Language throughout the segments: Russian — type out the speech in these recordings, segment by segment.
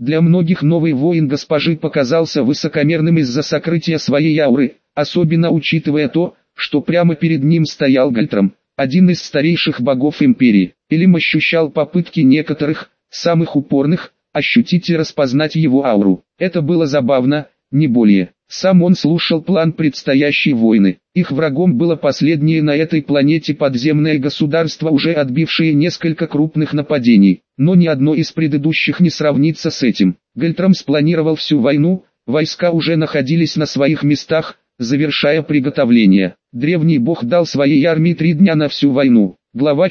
Для многих новый воин госпожи показался высокомерным из-за сокрытия своей ауры, особенно учитывая то, что прямо перед ним стоял Гальтрам, один из старейших богов империи. Элим ощущал попытки некоторых, самых упорных, ощутить и распознать его ауру. Это было забавно, не более. Сам он слушал план предстоящей войны. Их врагом было последнее на этой планете подземное государство, уже отбившее несколько крупных нападений. Но ни одно из предыдущих не сравнится с этим. Гальтрам спланировал всю войну, войска уже находились на своих местах, завершая приготовления. Древний бог дал своей армии 3 дня на всю войну. Глава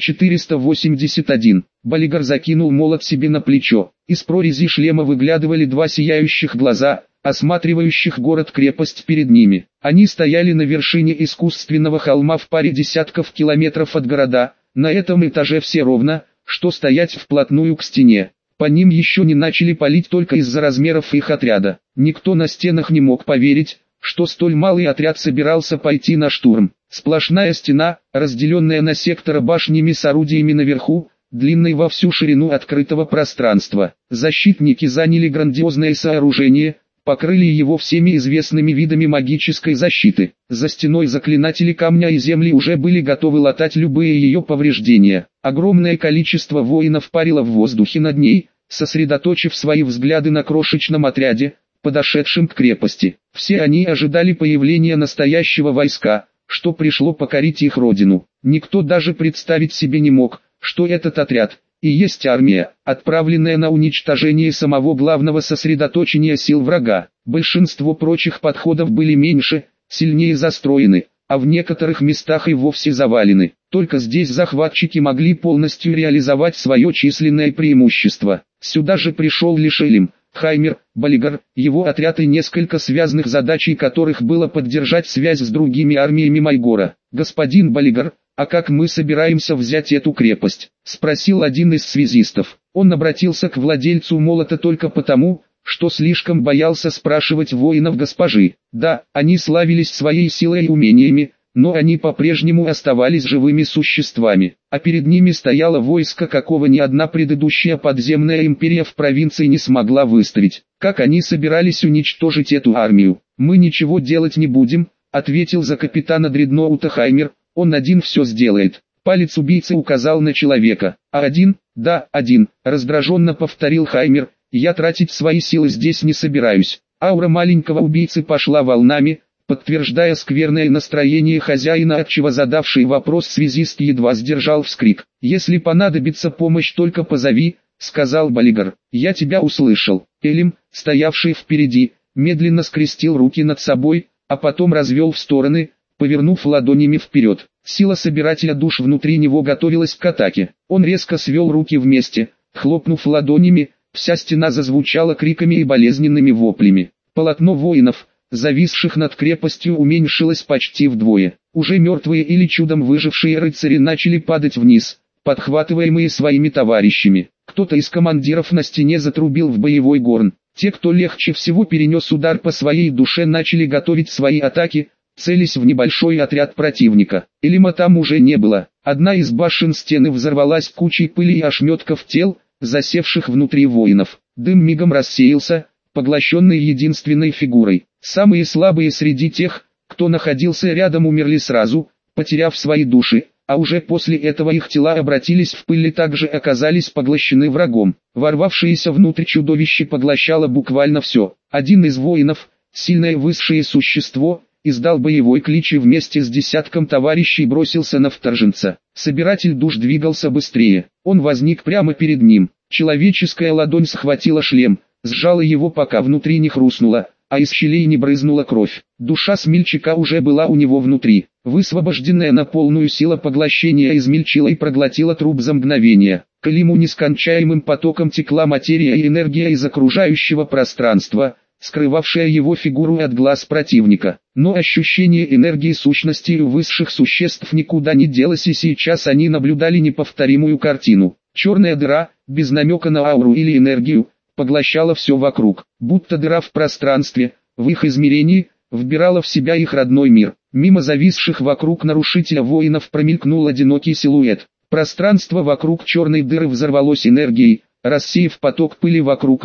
481. Балигар закинул молот себе на плечо. Из прорези шлема выглядывали 2 сияющих глаза, осматривающих город-крепость перед ними. Они стояли на вершине искусственного холма в паре десятков километров от города. На этом этаже все ровно, что стоять вплотную к стене. По ним еще не начали палить только из-за размеров их отряда. Никто на стенах не мог поверить, что столь малый отряд собирался пойти на штурм. Сплошная стена, разделенная на секторы башнями с орудиями наверху, длинной во всю ширину открытого пространства. Защитники заняли грандиозное сооружение, покрыли его всеми известными видами магической защиты. За стеной заклинатели камня и земли уже были готовы латать любые ее повреждения. Огромное количество воинов парило в воздухе над ней, сосредоточив свои взгляды на крошечном отряде, подошедшем к крепости. Все они ожидали появления настоящего войска, что пришло покорить их родину. Никто даже представить себе не мог, что этот отряд и есть армия, отправленная на уничтожение самого главного сосредоточения сил врага. Большинство прочих подходов были меньше, сильнее застроены, а в некоторых местах и вовсе завалены. Только здесь захватчики могли полностью реализовать свое численное преимущество. Сюда же пришел лишь Элим, Хаймер, Балигар, его отряд и несколько связанных задачей которых было поддержать связь с другими армиями Майгора. «Господин Балигар, а как мы собираемся взять эту крепость?» — спросил один из связистов. Он обратился к владельцу молота только потому, что слишком боялся спрашивать воинов госпожи. Да, они славились своей силой и умениями, но они по-прежнему оставались живыми существами, а перед ними стояло войско, какого ни одна предыдущая подземная империя в провинции не смогла выставить. Как они собирались уничтожить эту армию? «Мы ничего делать не будем», — ответил за капитана дредноута Хаймер, «он один все сделает». Палец убийцы указал на человека. «А один?» «Да, один», — раздраженно повторил Хаймер, «я тратить свои силы здесь не собираюсь». Аура маленького убийцы пошла волнами, подтверждая скверное настроение хозяина, отчего задавший вопрос связист едва сдержал вскрик. «Если понадобится помощь, только позови», — сказал Балигар. «Я тебя услышал». Элим, стоявший впереди, медленно скрестил руки над собой, а потом развел в стороны, повернув ладонями вперед. Сила собирателя душ внутри него готовилась к атаке. Он резко свел руки вместе, хлопнув ладонями, вся стена зазвучала криками и болезненными воплями. Полотно воинов, зависших над крепостью, уменьшилось почти вдвое. Уже мертвые или чудом выжившие рыцари начали падать вниз, подхватываемые своими товарищами. Кто-то из командиров на стене затрубил в боевой горн. Те, кто легче всего перенес удар по своей душе, начали готовить свои атаки, целясь в небольшой отряд противника. Элима там уже не было. Одна из башен стены взорвалась кучей пыли и ошметков тел, засевших внутри воинов. Дым мигом рассеялся, поглощенный единственной фигурой. Самые слабые среди тех, кто находился рядом, умерли сразу, потеряв свои души, а уже после этого их тела обратились в пыль и также оказались поглощены врагом. Ворвавшееся внутрь чудовище поглощало буквально все. Один из воинов, сильное высшее существо, издал боевой клич и вместе с десятком товарищей бросился на вторженца. Собиратель душ двигался быстрее. Он возник прямо перед ним. Человеческая ладонь схватила шлем, сжала его, пока внутри не хрустнуло, а из щелей не брызнула кровь. Душа смельчака уже была у него внутри. Высвобожденная на полную сила поглощения измельчила и проглотила труп за мгновение. К Элиму нескончаемым потоком текла материя и энергия из окружающего пространства, скрывавшая его фигуру от глаз противника. Но ощущение энергии сущности у высших существ никуда не делось, и сейчас они наблюдали неповторимую картину. Черная дыра, без намека на ауру или энергию, поглощала все вокруг, будто дыра в пространстве, в их измерении, вбирала в себя их родной мир. Мимо зависших вокруг нарушителя воинов промелькнул одинокий силуэт. Пространство вокруг черной дыры взорвалось энергией, рассеяв поток пыли вокруг него.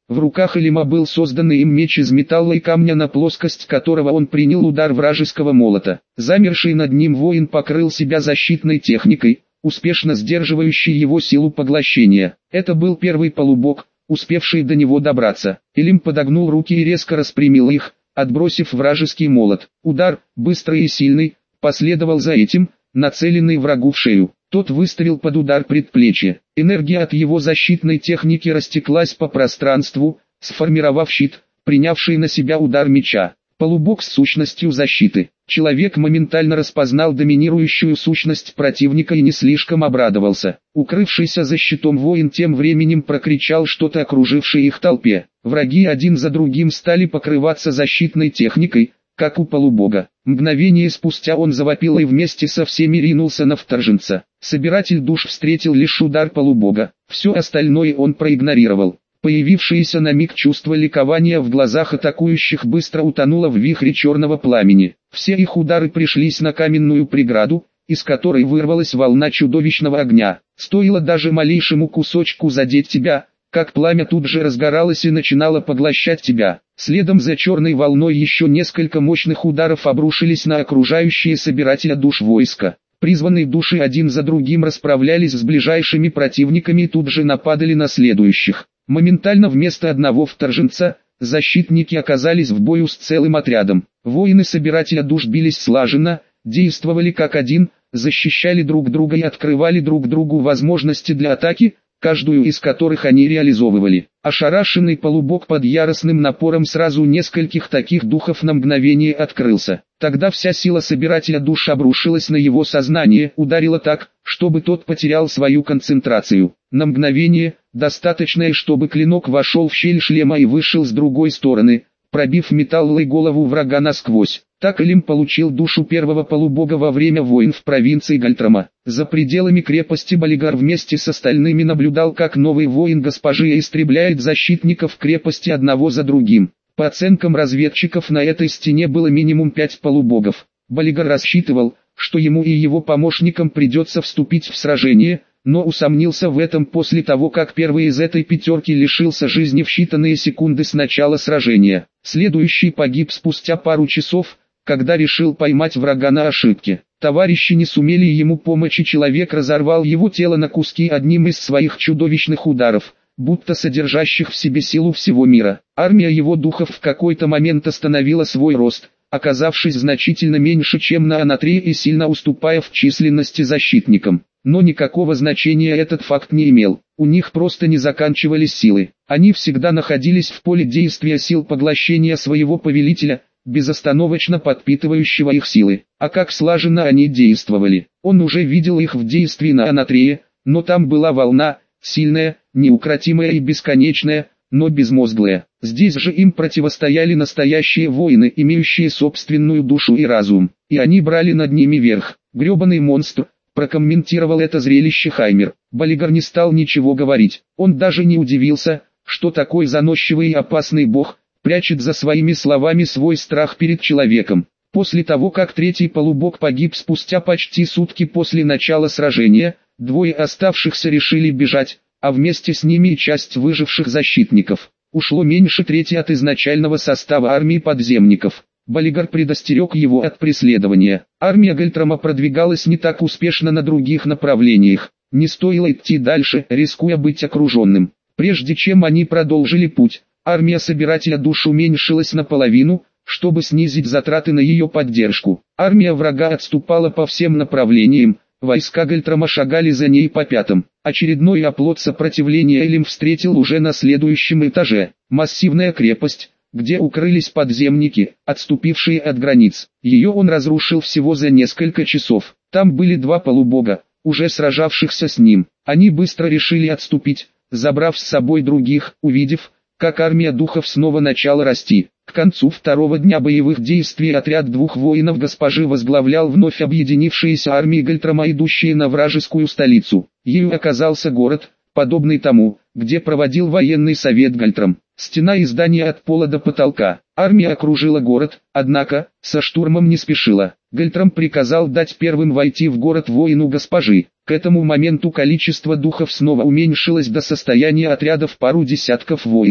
В руках Элима был созданный им меч из металла и камня, на плоскость которого он принял удар вражеского молота. Замерший над ним воин покрыл себя защитной техникой, успешно сдерживающей его силу поглощения. Это был первый полубог, успевший до него добраться. Элим подогнул руки и резко распрямил их, отбросив вражеский молот. Удар, быстрый и сильный, последовал за этим, нацеленный врагу в шею. Тот выставил под удар предплечье. Энергия от его защитной техники растеклась по пространству, сформировав щит, принявший на себя удар меча. Полубог с сущностью защиты. Человек моментально распознал доминирующую сущность противника и не слишком обрадовался. Укрывшийся за щитом воин тем временем прокричал что-то окружившей их толпе. Враги один за другим стали покрываться защитной техникой, как у полубога. Мгновение спустя он завопил и вместе со всеми ринулся на вторженца. Собиратель душ встретил лишь удар полубога. Все остальное он проигнорировал. Появившееся на миг чувство ликования в глазах атакующих быстро утонуло в вихре черного пламени. Все их удары пришлись на каменную преграду, из которой вырвалась волна чудовищного огня. Стоило даже малейшему кусочку задеть тебя, как пламя тут же разгоралось и начинало поглощать тебя. Следом за черной волной еще несколько мощных ударов обрушились на окружающие собирателя душ войска. Призванные души один за другим расправлялись с ближайшими противниками и тут же нападали на следующих. Моментально вместо одного вторженца, защитники оказались в бою с целым отрядом. Воины собирателя душ бились слаженно, действовали как один, защищали друг друга и открывали друг другу возможности для атаки, каждую из которых они реализовывали. Ошарашенный полубог под яростным напором сразу нескольких таких духов на мгновение открылся. Тогда вся сила собирателя душ обрушилась на его сознание, ударила так, чтобы тот потерял свою концентрацию. На мгновение, достаточное, чтобы клинок вошел в щель шлема и вышел с другой стороны, пробив металл и голову врага насквозь. Так Элим получил душу первого полубога во время войн в провинции Гальтрама. За пределами крепости Балигар вместе с остальными наблюдал, как новый воин госпожи истребляет защитников крепости одного за другим. По оценкам разведчиков, на этой стене было минимум 5 полубогов. Балигар рассчитывал, что ему и его помощникам придется вступить в сражение, но усомнился в этом после того, как первый из этой пятерки лишился жизни в считанные секунды с начала сражения. Следующий погиб спустя пару часов, когда решил поймать врага на ошибке. Товарищи не сумели ему помочь, и человек разорвал его тело на куски одним из своих чудовищных ударов, будто содержащих в себе силу всего мира. Армия его духов в какой-то момент остановила свой рост, оказавшись значительно меньше, чем на Анатрее, и сильно уступая в численности защитникам. Но никакого значения этот факт не имел. У них просто не заканчивались силы. Они всегда находились в поле действия сил поглощения своего повелителя, безостановочно подпитывающего их силы. А как слаженно они действовали. Он уже видел их в действии на Анатрее, но там была волна, сильная, неукротимая и бесконечная, но безмозглая. Здесь же им противостояли настоящие воины, имеющие собственную душу и разум. И они брали над ними верх. Гребаный монстр, прокомментировал это зрелище Хаймер. Балигар не стал ничего говорить. Он даже не удивился, что такой заносчивый и опасный бог прячет за своими словами свой страх перед человеком. После того, как третий полубог погиб спустя почти сутки после начала сражения, двое оставшихся решили бежать, а вместе с ними и часть выживших защитников. Ушло меньше трети от изначального состава армии подземников. Балигар предостерег его от преследования. Армия Гальтрама продвигалась не так успешно на других направлениях. Не стоило идти дальше, рискуя быть окруженным. Прежде чем они продолжили путь, армия собирателя душ уменьшилась наполовину, чтобы снизить затраты на ее поддержку. Армия врага отступала по всем направлениям, войска Гальтрама шагали за ней по пятам. Очередной оплот сопротивления Элим встретил уже на следующем этаже. Массивная крепость, где укрылись подземники, отступившие от границ. Ее он разрушил всего за несколько часов. Там были 2 полубога, уже сражавшихся с ним. Они быстро решили отступить, забрав с собой других, увидев, как армия духов снова начала расти. К концу второго дня боевых действий отряд 2 воинов госпожи возглавлял вновь объединившиеся армии Гальтрама, идущие на вражескую столицу. Ею оказался город, подобный тому, где проводил военный совет Гальтрам. Стена и здания от пола до потолка. Армия окружила город, однако, со штурмом не спешила. Гальтрам приказал дать первым войти в город воину госпожи. К этому моменту количество духов снова уменьшилось до состояния отряда в пару десятков воинов.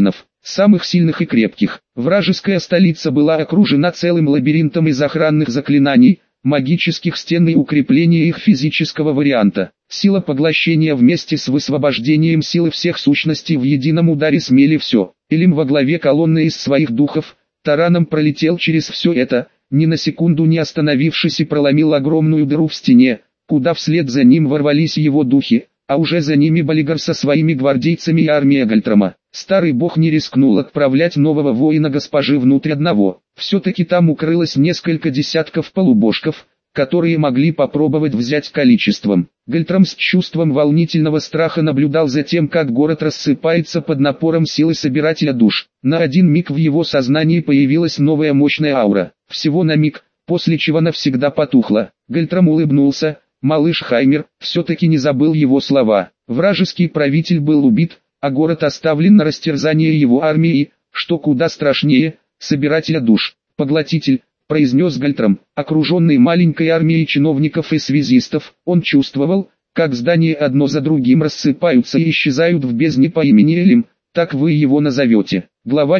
самых сильных и крепких. Вражеская столица была окружена целым лабиринтом из охранных заклинаний, магических стен и укрепления их физического варианта. Сила поглощения вместе с высвобождением силы всех сущностей в едином ударе смели все. Элим во главе колонны из своих духов, тараном пролетел через все это, ни на секунду не остановившись, и проломил огромную дыру в стене, куда вслед за ним ворвались его духи, а уже за ними Балигар со своими гвардейцами и армия Гальтрама. Старый бог не рискнул отправлять нового воина госпожи внутрь одного. Все-таки там укрылось несколько десятков полубожков, которые могли попробовать взять количеством. Гальтрам с чувством волнительного страха наблюдал за тем, как город рассыпается под напором силы собирателя душ. На один миг в его сознании появилась новая мощная аура. Всего на миг, после чего навсегда потухла. Гальтрам улыбнулся. Малыш Хаймер все-таки не забыл его слова. Вражеский правитель был убит, а город оставлен на растерзание его армии, что куда страшнее, собирателя душ. «Поглотитель», — произнес Гальтрам, окруженный маленькой армией чиновников и связистов. Он чувствовал, как здания одно за другим рассыпаются и исчезают в бездне по имени Элим, так вы его назовете. Глава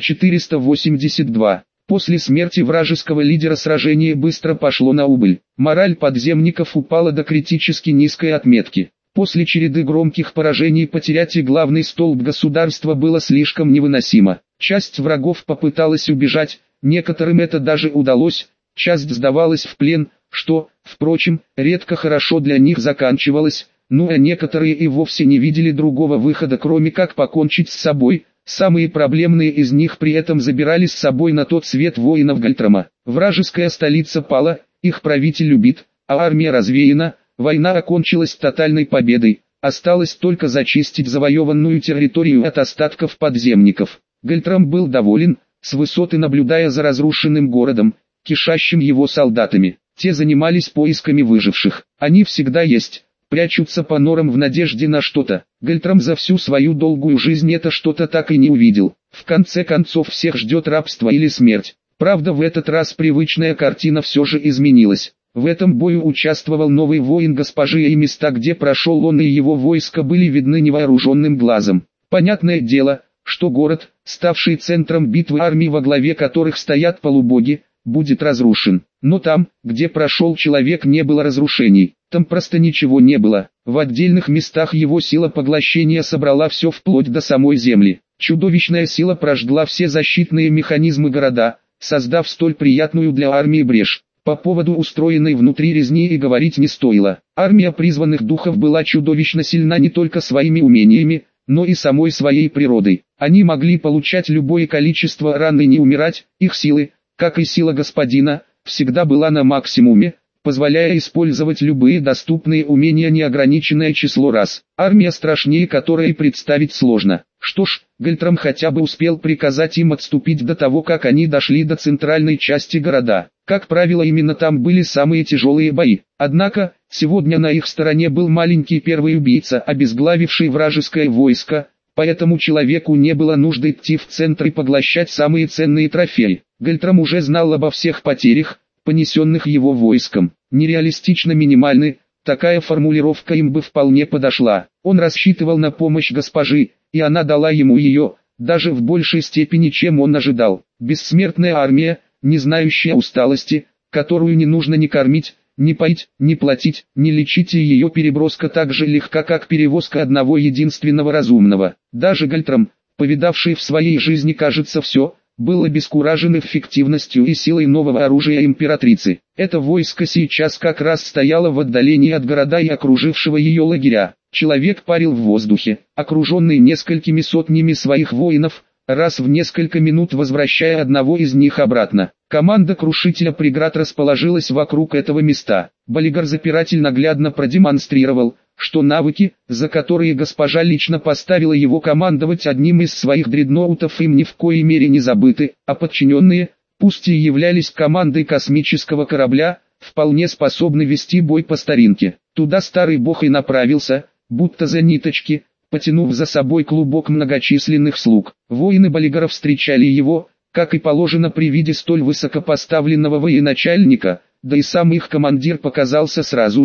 482. После смерти вражеского лидера сражение быстро пошло на убыль. Мораль подземников упала до критически низкой отметки. После череды громких поражений потерять и главный столб государства было слишком невыносимо. Часть врагов попыталась убежать, некоторым это даже удалось, часть сдавалась в плен, что, впрочем, редко хорошо для них заканчивалось, ну а некоторые и вовсе не видели другого выхода, кроме как покончить с собой. Самые проблемные из них при этом забирали с собой на тот свет воинов Гальтрама. Вражеская столица пала, их правитель убит, а армия развеяна, война окончилась тотальной победой, осталось только зачистить завоеванную территорию от остатков подземников. Гальтрам был доволен, с высоты наблюдая за разрушенным городом, кишащим его солдатами. Те занимались поисками выживших. Они всегда есть, прячутся по норам в надежде на что-то. Гальтрам за всю свою долгую жизнь это что-то так и не увидел. В конце концов всех ждет рабство или смерть. Правда, в этот раз привычная картина все же изменилась. В этом бою участвовал новый воин госпожи, и места, где прошел он и его войско, были видны невооруженным глазом. Понятное дело, что город, ставший центром битвы армий, во главе которых стоят полубоги, будет разрушен. Но там, где прошел человек, не было разрушений. Там просто ничего не было. В отдельных местах его сила поглощения собрала все вплоть до самой земли. Чудовищная сила прожгла все защитные механизмы города, создав столь приятную для армии брешь. По поводу устроенной внутри резни и говорить не стоило. Армия призванных духов была чудовищно сильна не только своими умениями, но и самой своей природой. Они могли получать любое количество ран и не умирать. Их силы, как и сила господина, всегда была на максимуме, позволяя использовать любые доступные умения неограниченное число раз. Армия страшнее которой представить сложно. Что ж, Гальтрам хотя бы успел приказать им отступить до того, как они дошли до центральной части города. Как правило, именно там были самые тяжелые бои. Однако, сегодня на их стороне был маленький первый убийца, обезглавивший вражеское войско, поэтому человеку не было нужды идти в центр и поглощать самые ценные трофеи. Гальтрам уже знал обо всех потерях, понесенных его войском. Нереалистично минимальны, такая формулировка им бы вполне подошла. Он рассчитывал на помощь госпожи, и она дала ему ее, даже в большей степени, чем он ожидал. Бессмертная армия, не знающая усталости, которую не нужно ни кормить, ни поить, ни платить, ни лечить, и ее переброска так же легка, как перевозка одного единственного разумного. Даже Гальтрам, повидавший в своей жизни, кажется, все, был обескуражен эффективностью и силой нового оружия императрицы. Это войско сейчас как раз стояло в отдалении от города и окружившего ее лагеря. Человек парил в воздухе, окруженный несколькими сотнями своих воинов, раз в несколько минут возвращая одного из них обратно. Команда крушителя преград расположилась вокруг этого места. Балигар-запиратель наглядно продемонстрировал, что навыки, за которые госпожа лично поставила его командовать одним из своих дредноутов, им ни в коей мере не забыты, а подчиненные, пусть и являлись командой космического корабля, вполне способны вести бой по старинке. Туда старый бог и направился, будто за ниточки, потянув за собой клубок многочисленных слуг. Воины Балигара встречали его, как и положено при виде столь высокопоставленного военачальника, да и сам их командир показался сразу же.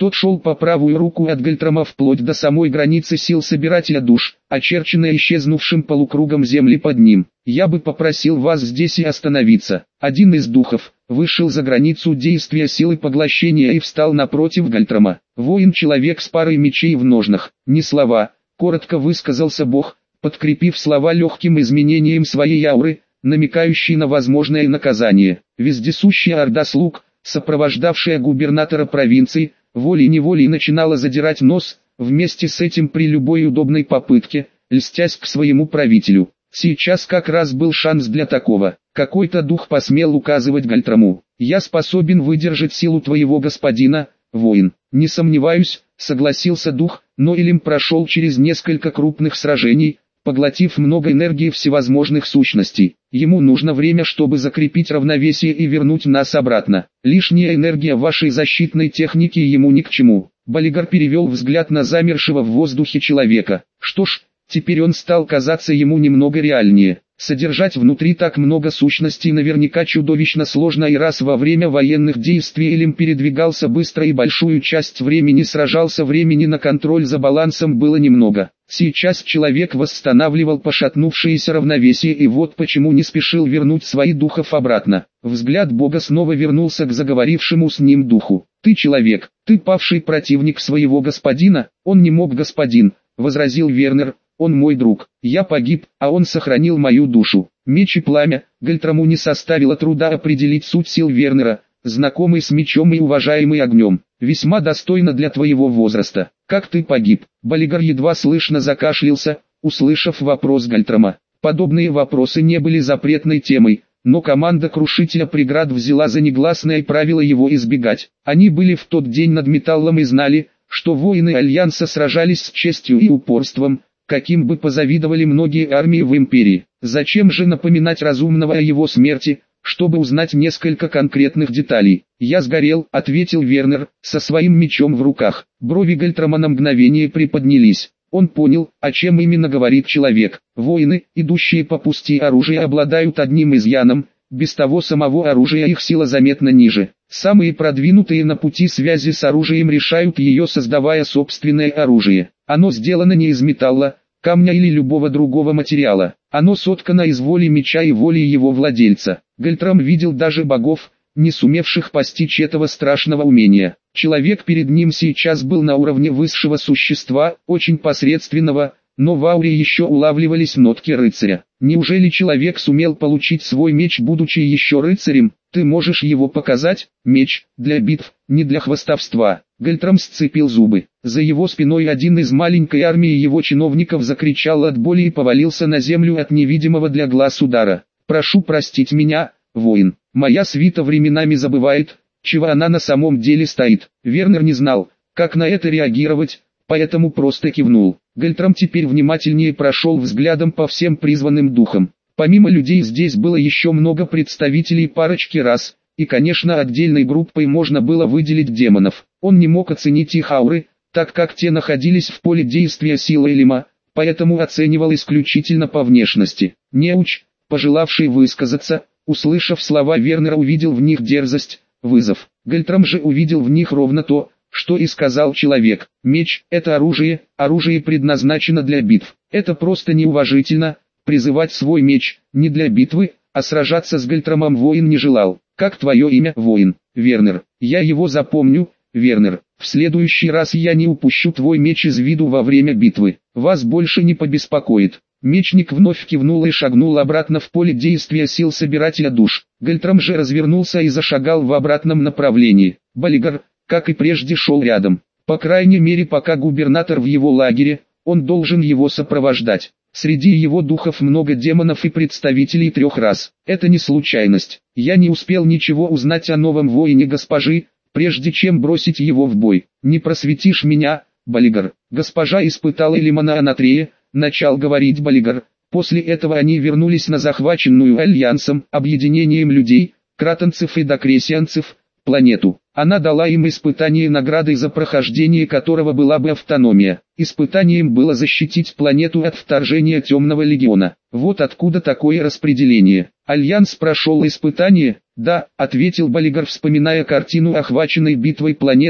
Тот шел по правую руку от Гальтрама вплоть до самой границы сил собирателя душ, очерченной исчезнувшим полукругом земли под ним. «Я бы попросил вас здесь и остановиться». Один из духов вышел за границу действия силы поглощения и встал напротив Гальтрама. Воин-человек с парой мечей в ножнах. «Не слова», — коротко высказался Бог, подкрепив слова легким изменением своей ауры, намекающей на возможное наказание. Вездесущая орда слуг, сопровождавшая губернатора провинции, волей-неволей начинала задирать нос, вместе с этим при любой удобной попытке, льстясь к своему правителю. Сейчас как раз был шанс для такого. Какой-то дух посмел указывать Гальтраму: «Я способен выдержать силу твоего господина, воин». «Не сомневаюсь», — согласился дух, но Илим прошел через несколько крупных сражений, поглотив много энергии всевозможных сущностей. Ему нужно время, чтобы закрепить равновесие и вернуть нас обратно. Лишняя энергия вашей защитной техники ему ни к чему. Балигар перевел взгляд на замершего в воздухе человека. Что ж, теперь он стал казаться ему немного реальнее. Содержать внутри так много сущностей наверняка чудовищно сложно, и раз во время военных действий Элим передвигался быстро и большую часть времени сражался, времени на контроль за балансом было немного. Сейчас человек восстанавливал пошатнувшееся равновесие, и вот почему не спешил вернуть своих духов обратно. Взгляд Бога снова вернулся к заговорившему с ним духу. «Ты человек, ты павший противник своего господина». «Он не мог, господин», — возразил Вернер. «Он мой друг. Я погиб, а он сохранил мою душу». Меч и пламя. Гальтраму не составило труда определить суть сил Вернера, знакомый с мечом и уважаемый огнем. «Весьма достойно для твоего возраста. Как ты погиб?» Балигар едва слышно закашлялся, услышав вопрос Гальтрама. Подобные вопросы не были запретной темой, но команда Крушителя Преград взяла за негласное правило его избегать. Они были в тот день над металлом и знали, что воины Альянса сражались с честью и упорством, каким бы позавидовали многие армии в Империи. Зачем же напоминать разумного о его смерти, чтобы узнать несколько конкретных деталей? «Я сгорел», — ответил Вернер, со своим мечом в руках. Брови Гальтрама на мгновение приподнялись. Он понял, о чем именно говорит человек. Воины, идущие по пути оружия, обладают одним изъяном: без того самого оружия их сила заметно ниже. Самые продвинутые на пути связи с оружием решают ее, создавая собственное оружие. Оно сделано не из металла, камня или любого другого материала. Оно соткано из воли меча и воли его владельца. Гальтрам видел даже богов, не сумевших постичь этого страшного умения. Человек перед ним сейчас был на уровне высшего существа, очень посредственного, но в ауре еще улавливались нотки рыцаря. Неужели человек сумел получить свой меч, будучи еще рыцарем? «Ты можешь его показать?» «Меч для битв, не для хвастовства». Гальтрам сцепил зубы. За его спиной один из маленькой армии его чиновников закричал от боли и повалился на землю от невидимого для глаз удара. «Прошу простить меня, воин. Моя свита временами забывает, чего она на самом деле стоит». Вернер не знал, как на это реагировать, поэтому просто кивнул. Гальтрам теперь внимательнее прошел взглядом по всем призванным духам. Помимо людей здесь было еще много представителей парочки рас, и конечно отдельной группой можно было выделить демонов. Он не мог оценить их ауры, так как те находились в поле действия силы Элима, поэтому оценивал исключительно по внешности. Неуч, пожелавший высказаться, услышав слова Вернера, увидел в них дерзость, вызов. Гальтрам же увидел в них ровно то, что и сказал человек. Меч – это оружие, оружие предназначено для битв. Это просто неуважительно – призывать свой меч, не для битвы, а сражаться с Гальтрамом воин не желал. «Как твое имя, воин?» «Вернер». «Я его запомню, Вернер. В следующий раз я не упущу твой меч из виду во время битвы. Вас больше не побеспокоит». Мечник вновь кивнул и шагнул обратно в поле действия сил собирателя душ. Гальтрам же развернулся и зашагал в обратном направлении. Балигар, как и прежде, шел рядом. По крайней мере, пока губернатор в его лагере, он должен его сопровождать. Среди его духов много демонов и представителей 3 рас. Это не случайность. Я не успел ничего узнать о новом воине госпожи, прежде чем бросить его в бой. Не просветишь меня, Балигар? Госпожа испытала Элима на Анатрее, начал говорить Балигар. После этого они вернулись на захваченную Альянсом, объединением людей, кратонцев и докресианцев, планету. Она дала им испытание, наградой за прохождение которого была бы автономия. Испытанием было защитить планету от вторжения Темного Легиона. Вот откуда такое распределение. Альянс прошел испытание? Да, ответил Балигар, вспоминая картину охваченной битвой планеты,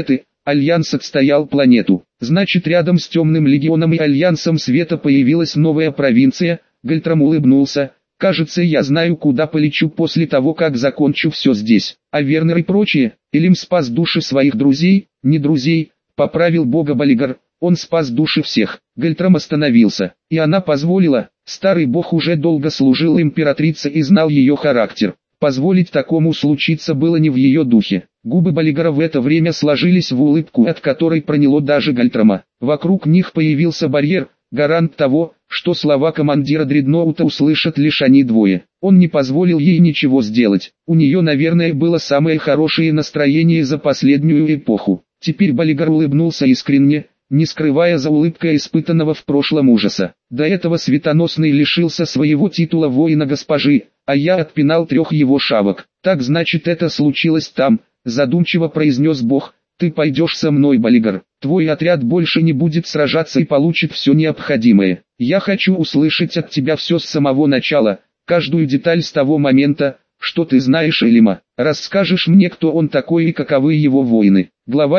Альянс отстоял планету. Значит, рядом с Темным Легионом и Альянсом Света появилась новая провинция. Гальтрам улыбнулся. Кажется, я знаю, куда полечу после того, как закончу все здесь. А Вернер и прочие, Элим спас души своих друзей, не друзей, поправил бога Балигар. Он спас души всех. Гальтрам остановился, и она позволила. Старый бог уже долго служил императрице и знал ее характер. Позволить такому случиться было не в ее духе. Губы Балигара в это время сложились в улыбку, от которой проняло даже Гальтрама. Вокруг них появился барьер, гарант того, что слова командира дредноута услышат лишь они двое. Он не позволил ей ничего сделать. У нее, наверное, было самое хорошее настроение за последнюю эпоху. Теперь Балигар улыбнулся искренне, не скрывая за улыбкой испытанного в прошлом ужаса. До этого Светоносный лишился своего титула воина госпожи, а я отпинал 3 его шавок. Так значит, это случилось там, задумчиво произнес бог. Ты пойдешь со мной, Балигар. Твой отряд больше не будет сражаться и получит все необходимое. Я хочу услышать от тебя все с самого начала, каждую деталь с того момента, что ты знаешь Элима. Расскажешь мне, кто он такой и каковы его воины. Глава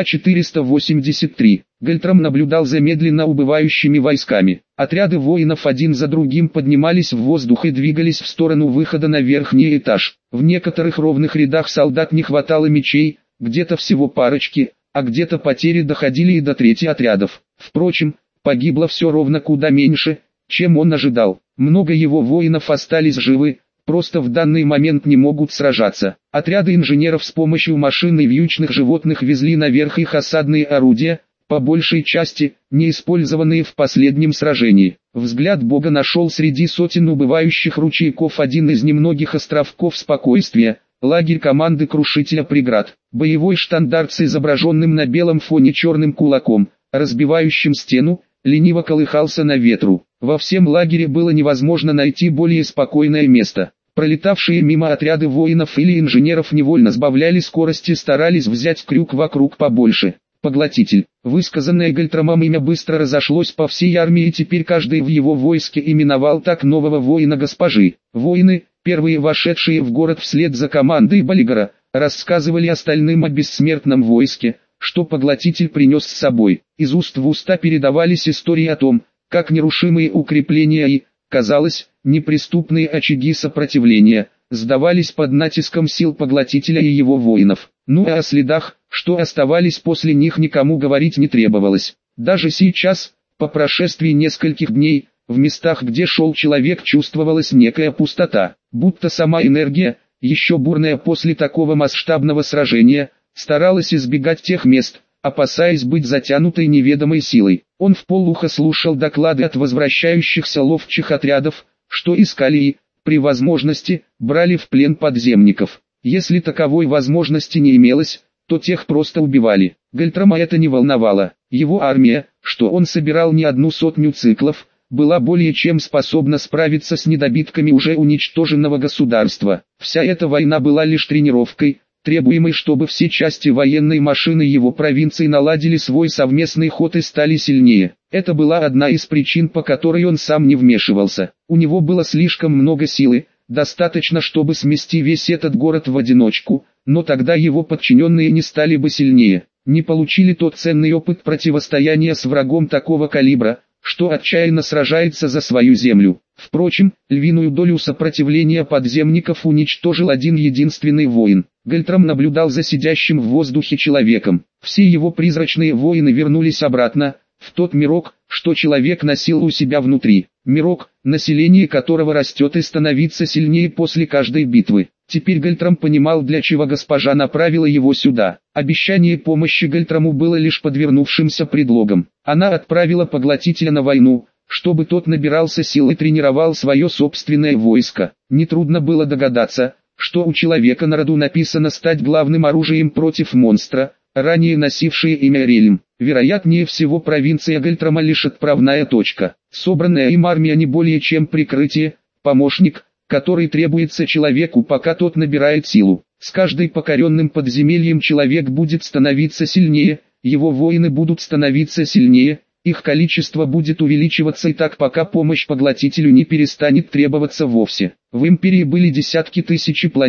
483. Гальтрам наблюдал за медленно убывающими войсками. Отряды воинов один за другим поднимались в воздух и двигались в сторону выхода на верхний этаж. В некоторых ровных рядах солдат не хватало мечей, где-то всего парочки, а где-то потери доходили и до трети отрядов. Впрочем, погибло все ровно куда меньше, чем он ожидал. Много его воинов остались живы, просто в данный момент не могут сражаться. Отряды инженеров с помощью машин и вьючных животных везли наверх их осадные орудия, по большей части, не использованные в последнем сражении. Взгляд бога нашел среди сотен убывающих ручейков один из немногих островков спокойствия, лагерь команды Крушителя Преград. Боевой штандарт с изображенным на белом фоне черным кулаком, разбивающим стену, лениво колыхался на ветру. Во всем лагере было невозможно найти более спокойное место. Пролетавшие мимо отряды воинов или инженеров невольно сбавляли скорость и старались взять крюк вокруг побольше. Поглотитель. Высказанное Гальтрамом имя быстро разошлось по всей армии, и теперь каждый в его войске именовал так нового воина госпожи. Воины, первые вошедшие в город вслед за командой Балигара, рассказывали остальным о бессмертном войске, что Поглотитель принес с собой. Из уст в уста передавались истории о том, как нерушимые укрепления и, казалось, неприступные очаги сопротивления, сдавались под натиском сил Поглотителя и его воинов. Ну а о следах, что оставались после них, никому говорить не требовалось. Даже сейчас, по прошествии нескольких дней, в местах, где шел человек, чувствовалась некая пустота, будто сама энергия, еще бурная после такого масштабного сражения, старалась избегать тех мест, опасаясь быть затянутой неведомой силой. Он вполуха слушал доклады от возвращающихся ловчих отрядов, что искали и, при возможности, брали в плен подземников. Если таковой возможности не имелось, то тех просто убивали. Гальтрама это не волновало. Его армия, что он собирал не 100 циклов, была более чем способна справиться с недобитками уже уничтоженного государства. Вся эта война была лишь тренировкой, требуемой, чтобы все части военной машины его провинции наладили свой совместный ход и стали сильнее. Это была одна из причин, по которой он сам не вмешивался. У него было слишком много силы, достаточно, чтобы смести весь этот город в одиночку, но тогда его подчиненные не стали бы сильнее, не получили тот ценный опыт противостояния с врагом такого калибра, что отчаянно сражается за свою землю. Впрочем, львиную долю сопротивления подземников уничтожил один единственный воин. Гальтрам наблюдал за сидящим в воздухе человеком. Все его призрачные воины вернулись обратно, в тот мирок, что человек носил у себя внутри. Мирок, население которого растет и становится сильнее после каждой битвы. Теперь Гальтрам понимал, для чего госпожа направила его сюда. Обещание помощи Гальтраму было лишь подвернувшимся предлогом. Она отправила Поглотителя на войну, чтобы тот набирался сил и тренировал свое собственное войско. Нетрудно было догадаться, что у человека на роду написано стать главным оружием против монстра, ранее носившее имя Рельм. Вероятнее всего, провинция Гальтрама лишь отправная точка. Собранная им армия не более чем прикрытие, помощник, который требуется человеку, пока тот набирает силу. С каждым покоренным подземельем человек будет становиться сильнее, его воины будут становиться сильнее, их количество будет увеличиваться и так, пока помощь Поглотителю не перестанет требоваться вовсе. В Империи были десятки тысяч планет,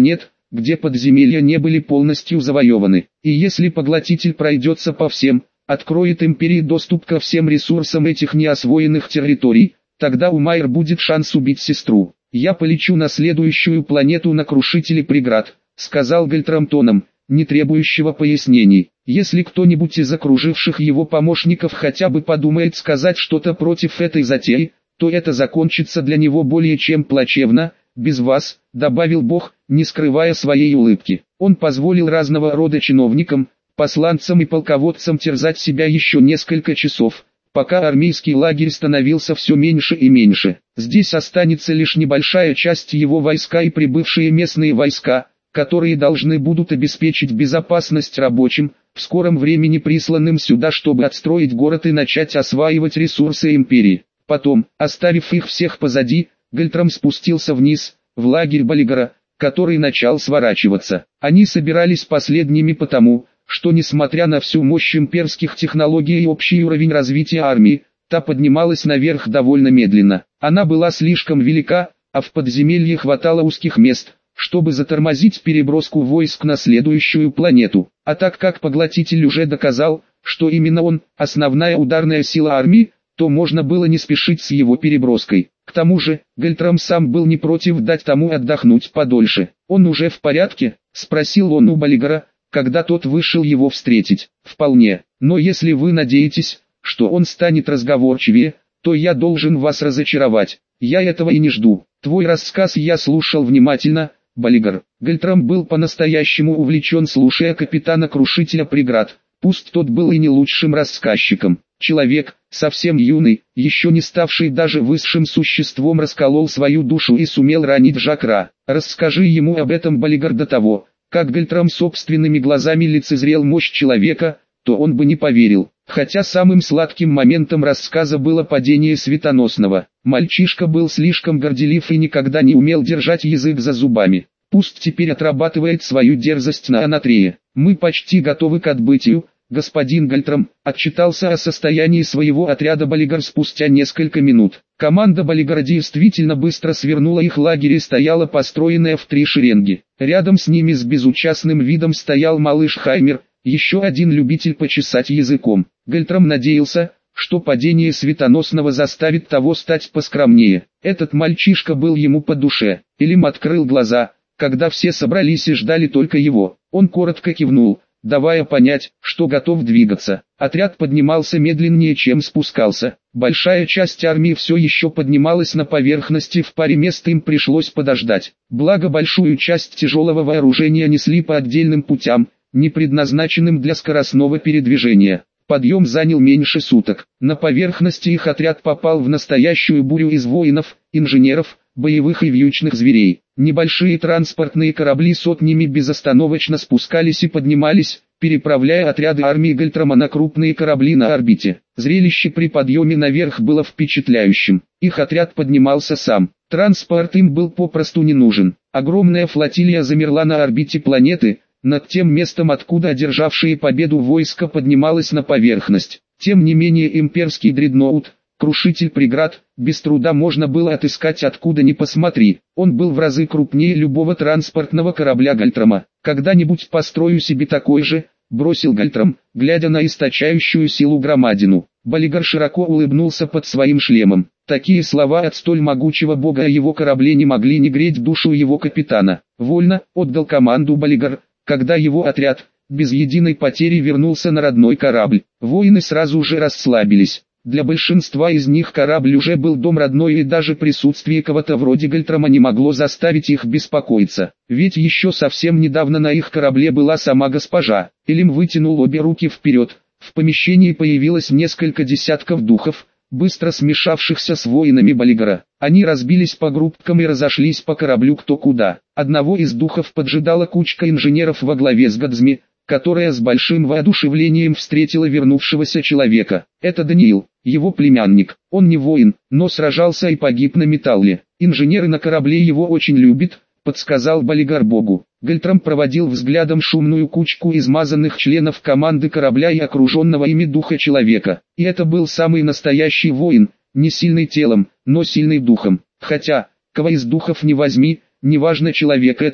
где подземелья не были полностью завоеваны. И если поглотитель пройдется по всем, откроет империи доступ ко всем ресурсам этих неосвоенных территорий, тогда у Майер будет шанс убить сестру. «Я полечу на следующую планету на крушителе преград», — сказал Гальтрам тоном, не требующего пояснений. Если кто-нибудь из окруживших его помощников хотя бы подумает сказать что-то против этой затеи, то это закончится для него более чем плачевно. «Без вас», — добавил Бог, не скрывая своей улыбки. Он позволил разного рода чиновникам, посланцам и полководцам терзать себя еще несколько часов, пока армейский лагерь становился все меньше и меньше. Здесь останется лишь небольшая часть его войска и прибывшие местные войска, которые должны будут обеспечить безопасность рабочим, в скором времени присланным сюда, чтобы отстроить город и начать осваивать ресурсы империи. Потом, оставив их всех позади, Гальтрам спустился вниз, в лагерь Балигара, который начал сворачиваться. Они собирались последними потому, что несмотря на всю мощь имперских технологий и общий уровень развития армии, та поднималась наверх довольно медленно. Она была слишком велика, а в подземелье хватало узких мест, чтобы затормозить переброску войск на следующую планету. А так как поглотитель уже доказал, что именно он – основная ударная сила армии, то можно было не спешить с его переброской. К тому же, Гальтрам сам был не против дать тому отдохнуть подольше. «Он уже в порядке?» – спросил он у Балигара, когда тот вышел его встретить. «Вполне, но если вы надеетесь, что он станет разговорчивее, то я должен вас разочаровать. Я этого и не жду. Твой рассказ я слушал внимательно, Балигар». Гальтрам был по-настоящему увлечен, слушая капитана-крушителя преград, пусть тот был и не лучшим рассказчиком. Человек, совсем юный, еще не ставший даже высшим существом, расколол свою душу и сумел ранить Жакра. Расскажи ему об этом Балигар до того, как Гальтрам собственными глазами лицезрел мощь человека, то он бы не поверил. Хотя самым сладким моментом рассказа было падение Светоносного. Мальчишка был слишком горделив и никогда не умел держать язык за зубами. Пусть теперь отрабатывает свою дерзость на Анатрее. «Мы почти готовы к отбытию, господин Гальтрам», отчитался о состоянии своего отряда Балигар спустя несколько минут. Команда Балигара действительно быстро свернула их лагерь и стояла построенная в 3 шеренги. Рядом с ними с безучастным видом стоял малыш Хаймер, еще один любитель почесать языком. Гальтрам надеялся, что падение Светоносного заставит того стать поскромнее. Этот мальчишка был ему по душе. Элим открыл глаза, когда все собрались и ждали только его. Он коротко кивнул, давая понять, что готов двигаться. Отряд поднимался медленнее, чем спускался. Большая часть армии все еще поднималась на поверхности, в паре мест им пришлось подождать. Благо большую часть тяжелого вооружения несли по отдельным путям, не предназначенным для скоростного передвижения. Подъем занял меньше суток. На поверхности их отряд попал в настоящую бурю из воинов, инженеров, боевых и вьючных зверей. Небольшие транспортные корабли сотнями безостановочно спускались и поднимались, переправляя отряды армии Гальтрама на крупные корабли на орбите. Зрелище при подъеме наверх было впечатляющим. Их отряд поднимался сам. Транспорт им был попросту не нужен. Огромная флотилия замерла на орбите планеты, над тем местом, откуда одержавшие победу войска поднималось на поверхность. Тем не менее имперский дредноут, крушитель преград, без труда можно было отыскать откуда ни посмотри. Он был в разы крупнее любого транспортного корабля Гальтрама. «Когда-нибудь построю себе такой же», — бросил Гальтрам, глядя на источающую силу громадину. Балигар широко улыбнулся под своим шлемом. Такие слова от столь могучего бога о его корабле не могли не греть душу его капитана. «Вольно», — отдал команду Балигар, когда его отряд, без единой потери, вернулся на родной корабль. Воины сразу же расслабились. Для большинства из них корабль уже был дом родной, и даже присутствие кого-то вроде Гальтрама не могло заставить их беспокоиться. Ведь еще совсем недавно на их корабле была сама госпожа. Элим вытянул обе руки вперед. В помещении появилось несколько десятков духов, быстро смешавшихся с воинами Балигара. Они разбились по группкам и разошлись по кораблю кто куда. Одного из духов поджидала кучка инженеров во главе с Гадзми, которая с большим воодушевлением встретила вернувшегося человека. Это Даниил, его племянник. Он не воин, но сражался и погиб на Металле. Инженеры на корабле его очень любят, подсказал Балигар богу. Гальтрам проводил взглядом шумную кучку измазанных членов команды корабля и окруженного ими духа человека. И это был самый настоящий воин, не сильный телом, но сильный духом. Хотя, кого из духов не возьми, неважно человек это,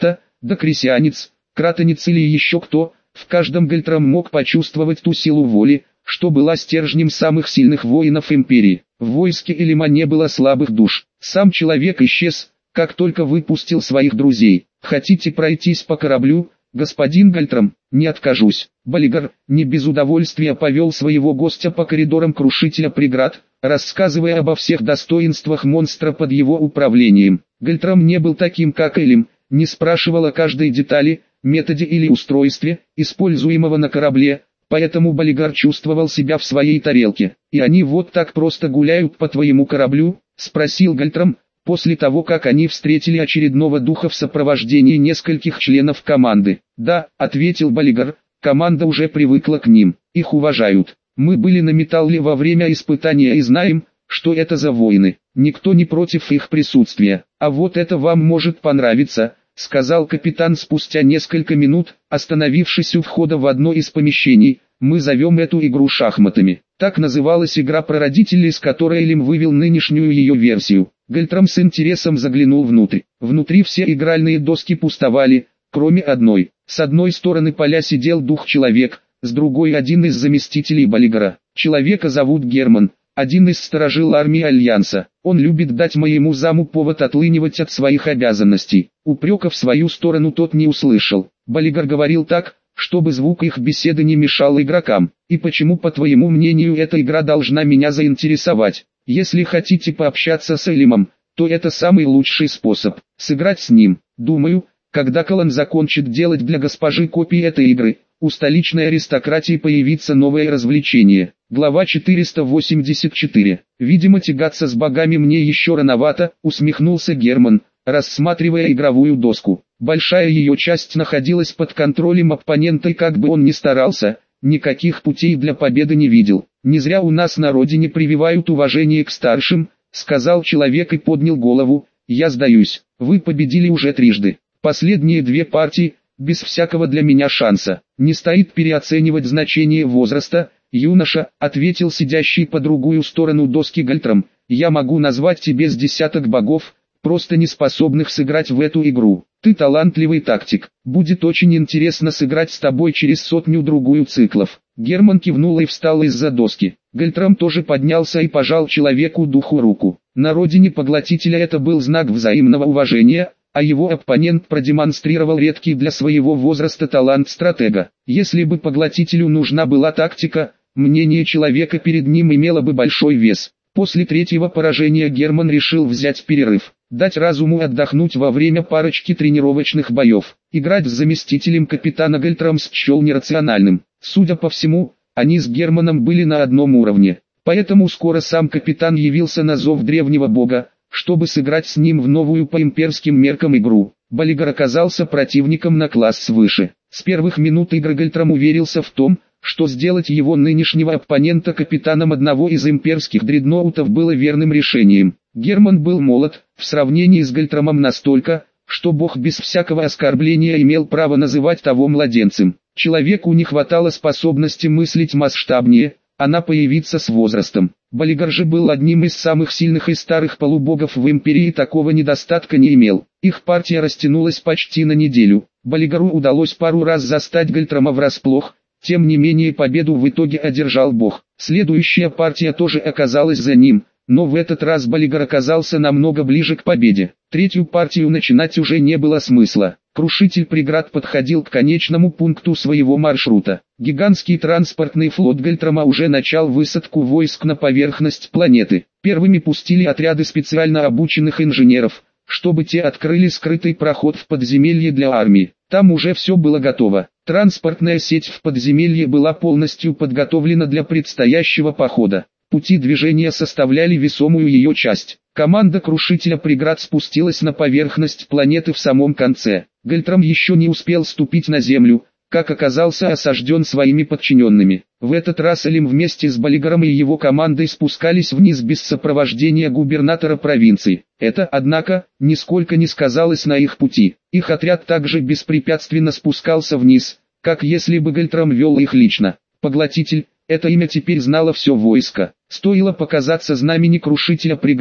Да крестьянец, кратонец или еще кто, в каждом Гальтрам мог почувствовать ту силу воли, что была стержнем самых сильных воинов империи. В войске Элима не было слабых душ. Сам человек исчез, как только выпустил своих друзей. Хотите пройтись по кораблю, господин Гальтрам? Не откажусь. Балигар не без удовольствия повел своего гостя по коридорам крушителя преград, рассказывая обо всех достоинствах монстра под его управлением. Гальтрам не был таким, как Элим, не спрашивал о каждой детали, методе или устройстве, используемого на корабле, поэтому Балигар чувствовал себя в своей тарелке. «И они вот так просто гуляют по твоему кораблю?» — спросил Гальтрам, после того как они встретили очередного духа в сопровождении нескольких членов команды. «Да», — ответил Балигар, — «команда уже привыкла к ним, их уважают. Мы были на Металле во время испытания и знаем, что это за воины. Никто не против их присутствия. А вот это вам может понравиться», — сказал капитан спустя несколько минут, остановившись у входа в одно из помещений. «Мы зовем эту игру шахматами». Так называлась игра прародителей, с которой Элим вывел нынешнюю ее версию. Гальтрам с интересом заглянул внутрь. Внутри все игральные доски пустовали, кроме одной. С одной стороны поля сидел дух-человек, с другой один из заместителей Балигара. Человека зовут Герман, один из сторожил армии Альянса. Он любит дать моему заму повод отлынивать от своих обязанностей. Упрека в свою сторону тот не услышал. Балигар говорил так, чтобы звук их беседы не мешал игрокам. И почему, по твоему мнению, эта игра должна меня заинтересовать? Если хотите пообщаться с Элимом, то это самый лучший способ. Сыграть с ним. Думаю, когда Калан закончит делать для госпожи копии этой игры, у столичной аристократии появится новое развлечение. Глава 484. Видимо, тягаться с богами мне еще рановато, усмехнулся Герман, рассматривая игровую доску. Большая ее часть находилась под контролем оппонента, и как бы он ни старался, никаких путей для победы не видел. «Не зря у нас на родине прививают уважение к старшим», — сказал человек и поднял голову. «Я сдаюсь, вы победили уже трижды. Последние две партии, без всякого для меня шанса. Не стоит переоценивать значение возраста, юноша», — ответил сидящий по другую сторону доски Гальтрам. «Я могу назвать тебе с десяток богов, просто не способных сыграть в эту игру. Ты талантливый тактик. Будет очень интересно сыграть с тобой через сотню-другую циклов». Герман кивнул и встал из-за доски. Гальтрам тоже поднялся и пожал человеку-духу руку. На родине поглотителя это был знак взаимного уважения, а его оппонент продемонстрировал редкий для своего возраста талант стратега. Если бы поглотителю нужна была тактика, мнение человека перед ним имело бы большой вес. После третьего поражения Герман решил взять перерыв, дать разуму отдохнуть во время парочки тренировочных боев. Играть с заместителем капитана Гальтрам счел нерациональным. Судя по всему, они с Германом были на одном уровне. Поэтому скоро сам капитан явился на зов древнего бога, чтобы сыграть с ним в новую по имперским меркам игру. Балигар оказался противником на класс свыше. С первых минут игры Гальтрам уверился в том, что сделать его нынешнего оппонента капитаном одного из имперских дредноутов было верным решением. Герман был молод, в сравнении с Гальтрамом настолько, что бог без всякого оскорбления имел право называть того младенцем. Человеку не хватало способности мыслить масштабнее, она появится с возрастом. Балигар же был одним из самых сильных и старых полубогов в империи и такого недостатка не имел. Их партия растянулась почти на неделю. Балигару удалось пару раз застать Гальтрама врасплох, тем не менее победу в итоге одержал бог. Следующая партия тоже оказалась за ним, но в этот раз Балигар оказался намного ближе к победе. Третью партию начинать уже не было смысла. Крушитель преград подходил к конечному пункту своего маршрута. Гигантский транспортный флот Гальтрама уже начал высадку войск на поверхность планеты. Первыми пустили отряды специально обученных инженеров, чтобы те открыли скрытый проход в подземелье для армии. Там уже все было готово. Транспортная сеть в подземелье была полностью подготовлена для предстоящего похода. Пути движения составляли весомую ее часть. Команда крушителя преград спустилась на поверхность планеты в самом конце. Гальтрам еще не успел ступить на землю, как оказался осажден своими подчиненными. В этот раз Элим вместе с Балигаром и его командой спускались вниз без сопровождения губернатора провинции. Это, однако, нисколько не сказалось на их пути. Их отряд также беспрепятственно спускался вниз, как если бы Гальтрам вел их лично. Поглотитель, это имя теперь знало все войско. Стоило показаться знамени крушителя преград,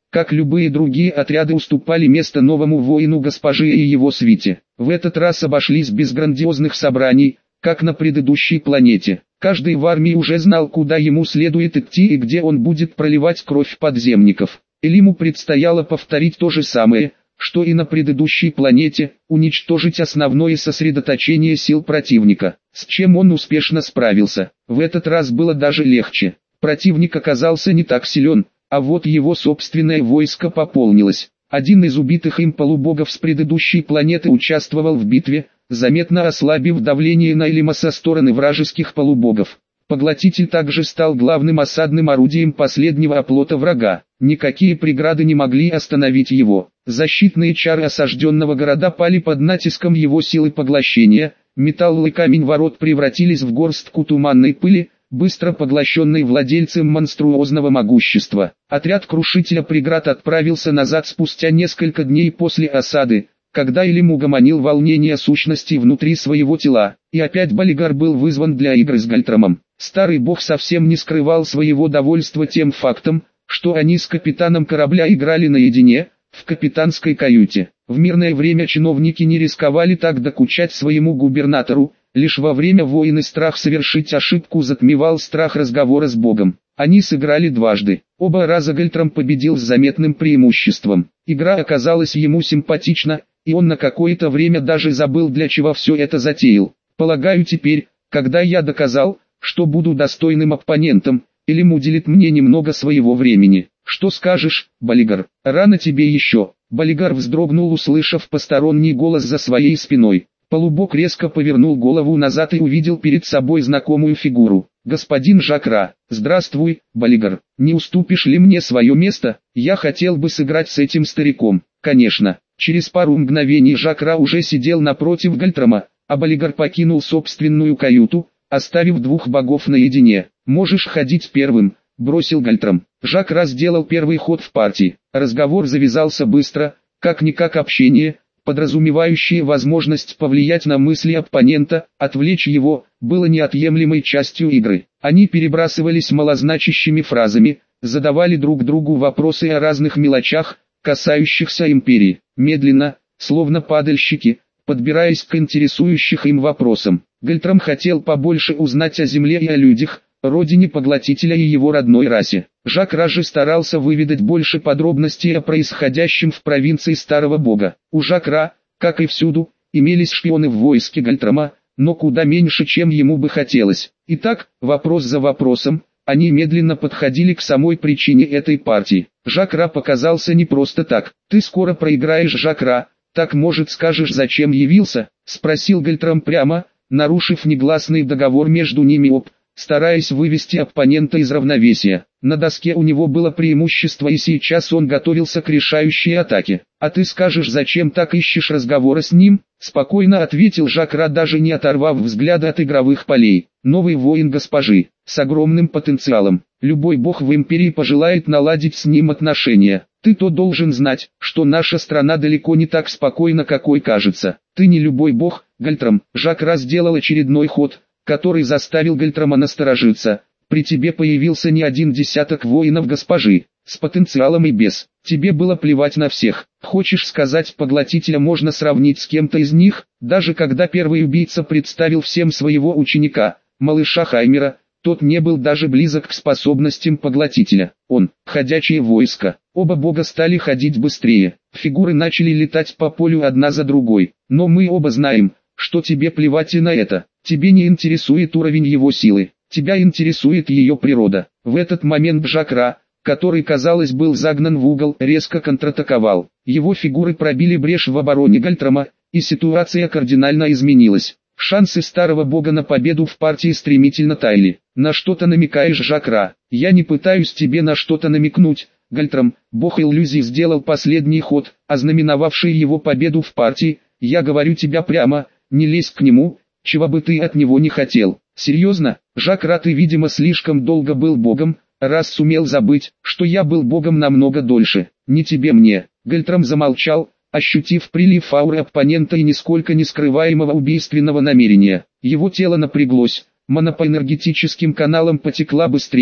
как любые другие отряды, уступали место новому воину госпожи и его свите. В этот раз обошлись без грандиозных собраний, как на предыдущей планете. Каждый в армии уже знал, куда ему следует идти и где он будет проливать кровь подземников. Элиму предстояло повторить то же самое, что и на предыдущей планете, уничтожить основное сосредоточение сил противника, с чем он успешно справился. В этот раз было даже легче. Противник оказался не так силен, а вот его собственное войско пополнилось. Один из убитых им полубогов с предыдущей планеты участвовал в битве, заметно ослабив давление на Элима со стороны вражеских полубогов. Поглотитель также стал главным осадным орудием последнего оплота врага. Никакие преграды не могли остановить его. Защитные чары осажденного города пали под натиском его силы поглощения. Металл и камень ворот превратились в горстку туманной пыли, быстро поглощенный владельцем монструозного могущества. Отряд крушителя преград отправился назад спустя несколько дней после осады, когда Элим угомонил волнение сущности внутри своего тела, и опять Балигар был вызван для игры с Гальтрамом. Старый бог совсем не скрывал своего довольства тем фактом, что они с капитаном корабля играли наедине, в капитанской каюте. В мирное время чиновники не рисковали так докучать своему губернатору, лишь во время войны страх совершить ошибку затмевал страх разговора с Богом. Они сыграли дважды. Оба раза Гальтрам победил с заметным преимуществом. Игра оказалась ему симпатична, и он на какое-то время даже забыл, для чего все это затеял. Полагаю, теперь, когда я доказал, что буду достойным оппонентом, Элим уделит мне немного своего времени. Что скажешь, Балигар? Рано тебе еще. Балигар вздрогнул, услышав посторонний голос за своей спиной. Полубог резко повернул голову назад и увидел перед собой знакомую фигуру. «Господин Жакра, здравствуй, Балигар, не уступишь ли мне свое место? Я хотел бы сыграть с этим стариком». «Конечно». Через пару мгновений Жакра уже сидел напротив Гальтрама, а Балигар покинул собственную каюту, оставив двух богов наедине. «Можешь ходить первым», — бросил Гальтрам. Жакра сделал первый ход в партии. Разговор завязался быстро, как-никак общение, подразумевающее возможность повлиять на мысли оппонента, отвлечь его, было неотъемлемой частью игры. Они перебрасывались малозначащими фразами, задавали друг другу вопросы о разных мелочах, касающихся империи, медленно, словно падальщики, подбираясь к интересующих им вопросам. Гальтрам хотел побольше узнать о Земле и о людях, родине поглотителя и его родной расе. Жакра же старался выведать больше подробностей о происходящем в провинции Старого Бога. У Жакра, как и всюду, имелись шпионы в войске Гальтрама, но куда меньше, чем ему бы хотелось. Итак, вопрос за вопросом, они медленно подходили к самой причине этой партии. Жакра показался не просто так. «Ты скоро проиграешь, Жакра, так может скажешь, зачем явился?» — спросил Гальтрам прямо, нарушив негласный договор между ними стараясь вывести оппонента из равновесия. На доске у него было преимущество, и сейчас он готовился к решающей атаке. «А ты скажешь, зачем так ищешь разговора с ним?» — спокойно ответил Жакра, даже не оторвав взгляда от игровых полей. «Новый воин госпожи, с огромным потенциалом. Любой бог в империи пожелает наладить с ним отношения. Ты-то должен знать, что наша страна далеко не так спокойна, какой кажется. Ты не любой бог, Гальтрам». Жакра сделал очередной ход, который заставил Гальтрама насторожиться. «При тебе появился не один десяток воинов госпожи, с потенциалом и без. Тебе было плевать на всех. Хочешь сказать, поглотителя можно сравнить с кем-то из них?» Даже когда первый убийца представил всем своего ученика, малыша Хаймера, тот не был даже близок к способностям поглотителя. Он — ходячее войско. Оба бога стали ходить быстрее. Фигуры начали летать по полю одна за другой. «Но мы оба знаем, что тебе плевать и на это. Тебе не интересует уровень его силы. Тебя интересует ее природа». В этот момент Жакра, который, казалось, был загнан в угол, резко контратаковал. Его фигуры пробили брешь в обороне Гальтрама, и ситуация кардинально изменилась. Шансы Старого Бога на победу в партии стремительно таяли. «На что-то намекаешь, Жакра?» «Я не пытаюсь тебе на что-то намекнуть». Гальтрам, бог иллюзий, сделал последний ход, ознаменовавший его победу в партии. «Я говорю тебе прямо, не лезь к нему, чего бы ты от него не хотел». «Серьезно, Жакра, ты, видимо, слишком долго был богом, раз сумел забыть, что я был богом намного дольше. Не тебе мне». Гальтрам замолчал, ощутив прилив ауры оппонента и нисколько не скрываемого убийственного намерения. Его тело напряглось, мана по энергетическим каналам потекла быстрее,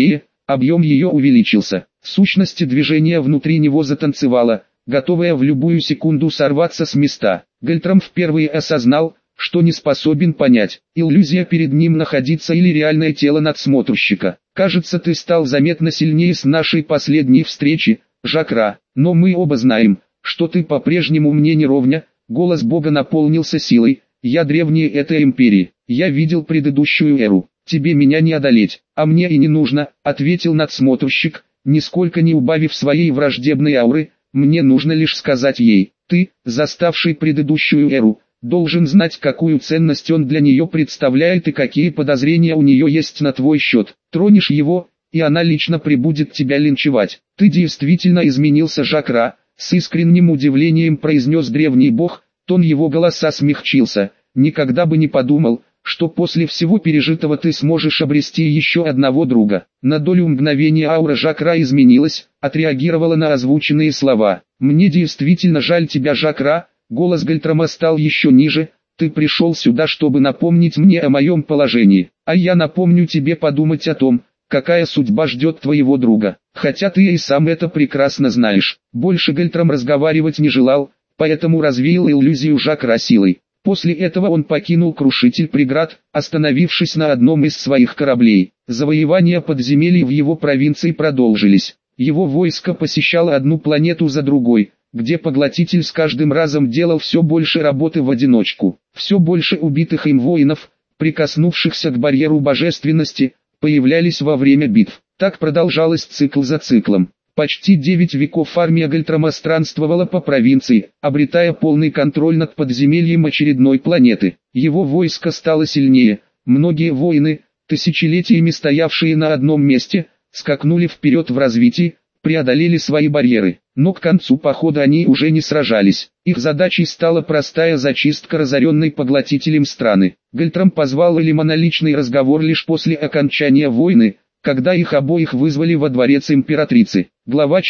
объем ее увеличился. Сущность движения внутри него затанцевала, готовая в любую секунду сорваться с места. Гальтрам впервые осознал, что не способен понять, иллюзия перед ним находиться или реальное тело надсмотрщика. «Кажется, ты стал заметно сильнее с нашей последней встречи, Жакра, но мы оба знаем, что ты по-прежнему мне не ровня». Голос Бога наполнился силой. «Я древнее этой империи, я видел предыдущую эру, тебе меня не одолеть, а мне и не нужно», ответил надсмотрщик, нисколько не убавив своей враждебной ауры. «Мне нужно лишь сказать ей, ты, заставший предыдущую эру, должен знать, какую ценность он для нее представляет и какие подозрения у нее есть на твой счет. Тронешь его, и она лично прибудет тебя линчевать». «Ты действительно изменился, Жакра», с искренним удивлением произнес древний бог. Тон его голоса смягчился. «Никогда бы не подумал, что после всего пережитого ты сможешь обрести еще одного друга». На долю мгновения аура Жакра изменилась, отреагировала на озвученные слова. «Мне действительно жаль тебя, Жакра». Голос Гальтрама стал еще ниже. «Ты пришел сюда, чтобы напомнить мне о моем положении, а я напомню тебе подумать о том, какая судьба ждет твоего друга, хотя ты и сам это прекрасно знаешь». Больше Гальтрам разговаривать не желал, поэтому развеял иллюзию Жакра силой. После этого он покинул крушитель преград, остановившись на одном из своих кораблей. Завоевания подземелий в его провинции продолжились. Его войско посещало одну планету за другой, где поглотитель с каждым разом делал все больше работы в одиночку. Все больше убитых им воинов, прикоснувшихся к барьеру божественности, появлялись во время битв. Так продолжалось цикл за циклом. Почти 9 веков армия Гальтрама странствовала по провинции, обретая полный контроль над подземельем очередной планеты. Его войско стало сильнее, многие воины, тысячелетиями стоявшие на одном месте, скакнули вперед в развитии, преодолели свои барьеры. Но к концу похода они уже не сражались. Их задачей стала простая зачистка разоренной поглотителем страны. Гальтрам позвал Элима на личный разговор лишь после окончания войны, когда их обоих вызвали во дворец императрицы. Глава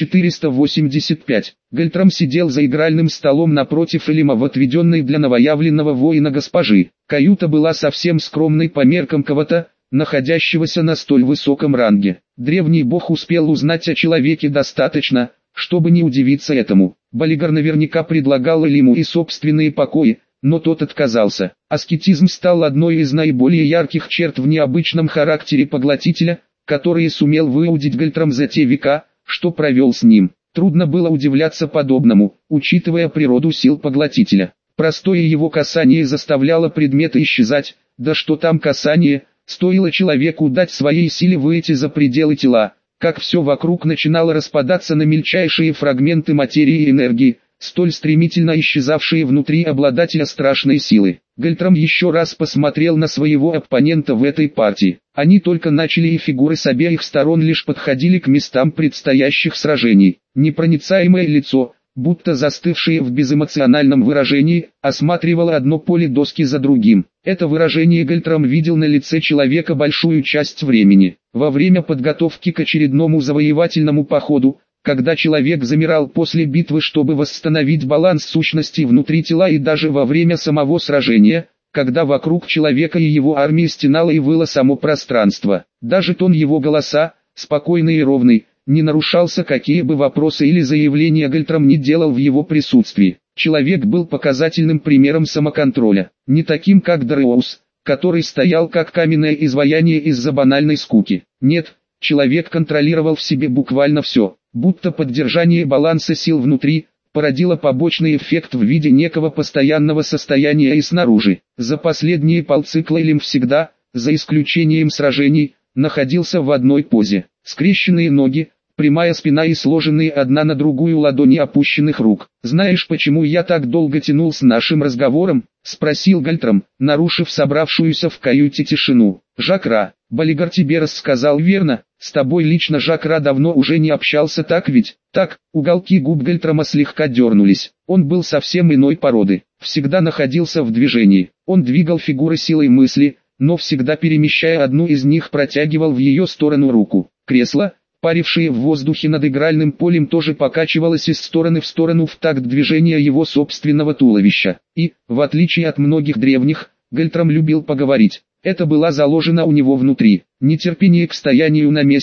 485. Гальтрам сидел за игральным столом напротив Элима в отведенной для новоявленного воина госпожи. Каюта была совсем скромной по меркам кого-то, находящегося на столь высоком ранге. Древний бог успел узнать о человеке достаточно, чтобы не удивиться этому. Балигар наверняка предлагал Элиму и собственные покои, но тот отказался. Аскетизм стал одной из наиболее ярких черт в необычном характере поглотителя, которые сумел выудить Гальтрам за те века, что провел с ним. Трудно было удивляться подобному, учитывая природу сил поглотителя. Простое его касание заставляло предметы исчезать, да что там касание, стоило человеку дать своей силе выйти за пределы тела, как все вокруг начинало распадаться на мельчайшие фрагменты материи и энергии, столь стремительно исчезавшие внутри обладателя страшной силы. Гальтрам еще раз посмотрел на своего оппонента в этой партии. Они только начали, и фигуры с обеих сторон лишь подходили к местам предстоящих сражений. Непроницаемое лицо, будто застывшее в безэмоциональном выражении, осматривало одно поле доски за другим. Это выражение Гальтрам видел на лице человека большую часть времени. Во время подготовки к очередному завоевательному походу, когда человек замирал после битвы, чтобы восстановить баланс сущности внутри тела, и даже во время самого сражения, когда вокруг человека и его армии стенало и выло само пространство. Даже тон его голоса, спокойный и ровный, не нарушался, какие бы вопросы или заявления Гальтрам не делал в его присутствии. Человек был показательным примером самоконтроля, не таким как Дареус, который стоял как каменное изваяние из-за банальной скуки. Нет, человек контролировал в себе буквально все, будто поддержание баланса сил внутри породило побочный эффект в виде некого постоянного состояния и снаружи. За последние полцикла Элим всегда, за исключением сражений, находился в одной позе. Скрещенные ноги, прямая спина и сложенные одна на другую ладони опущенных рук. «Знаешь, почему я так долго тянул с нашим разговором?» — спросил Гальтрам, нарушив собравшуюся в каюте тишину. «Жакра, Балигар тебе рассказал верно, с тобой лично Жакра давно уже не общался, так ведь?» «Так». Уголки губ Гальтрама слегка дернулись. Он был совсем иной породы, всегда находился в движении. Он двигал фигуры силой мысли, но всегда перемещая одну из них, протягивал в ее сторону руку. Кресло, парившее в воздухе над игральным полем, тоже покачивалось из стороны в сторону в такт движения его собственного туловища. И, в отличие от многих древних, Гальтрам любил поговорить. Это было заложено у него внутри. Нетерпение к стоянию на месте,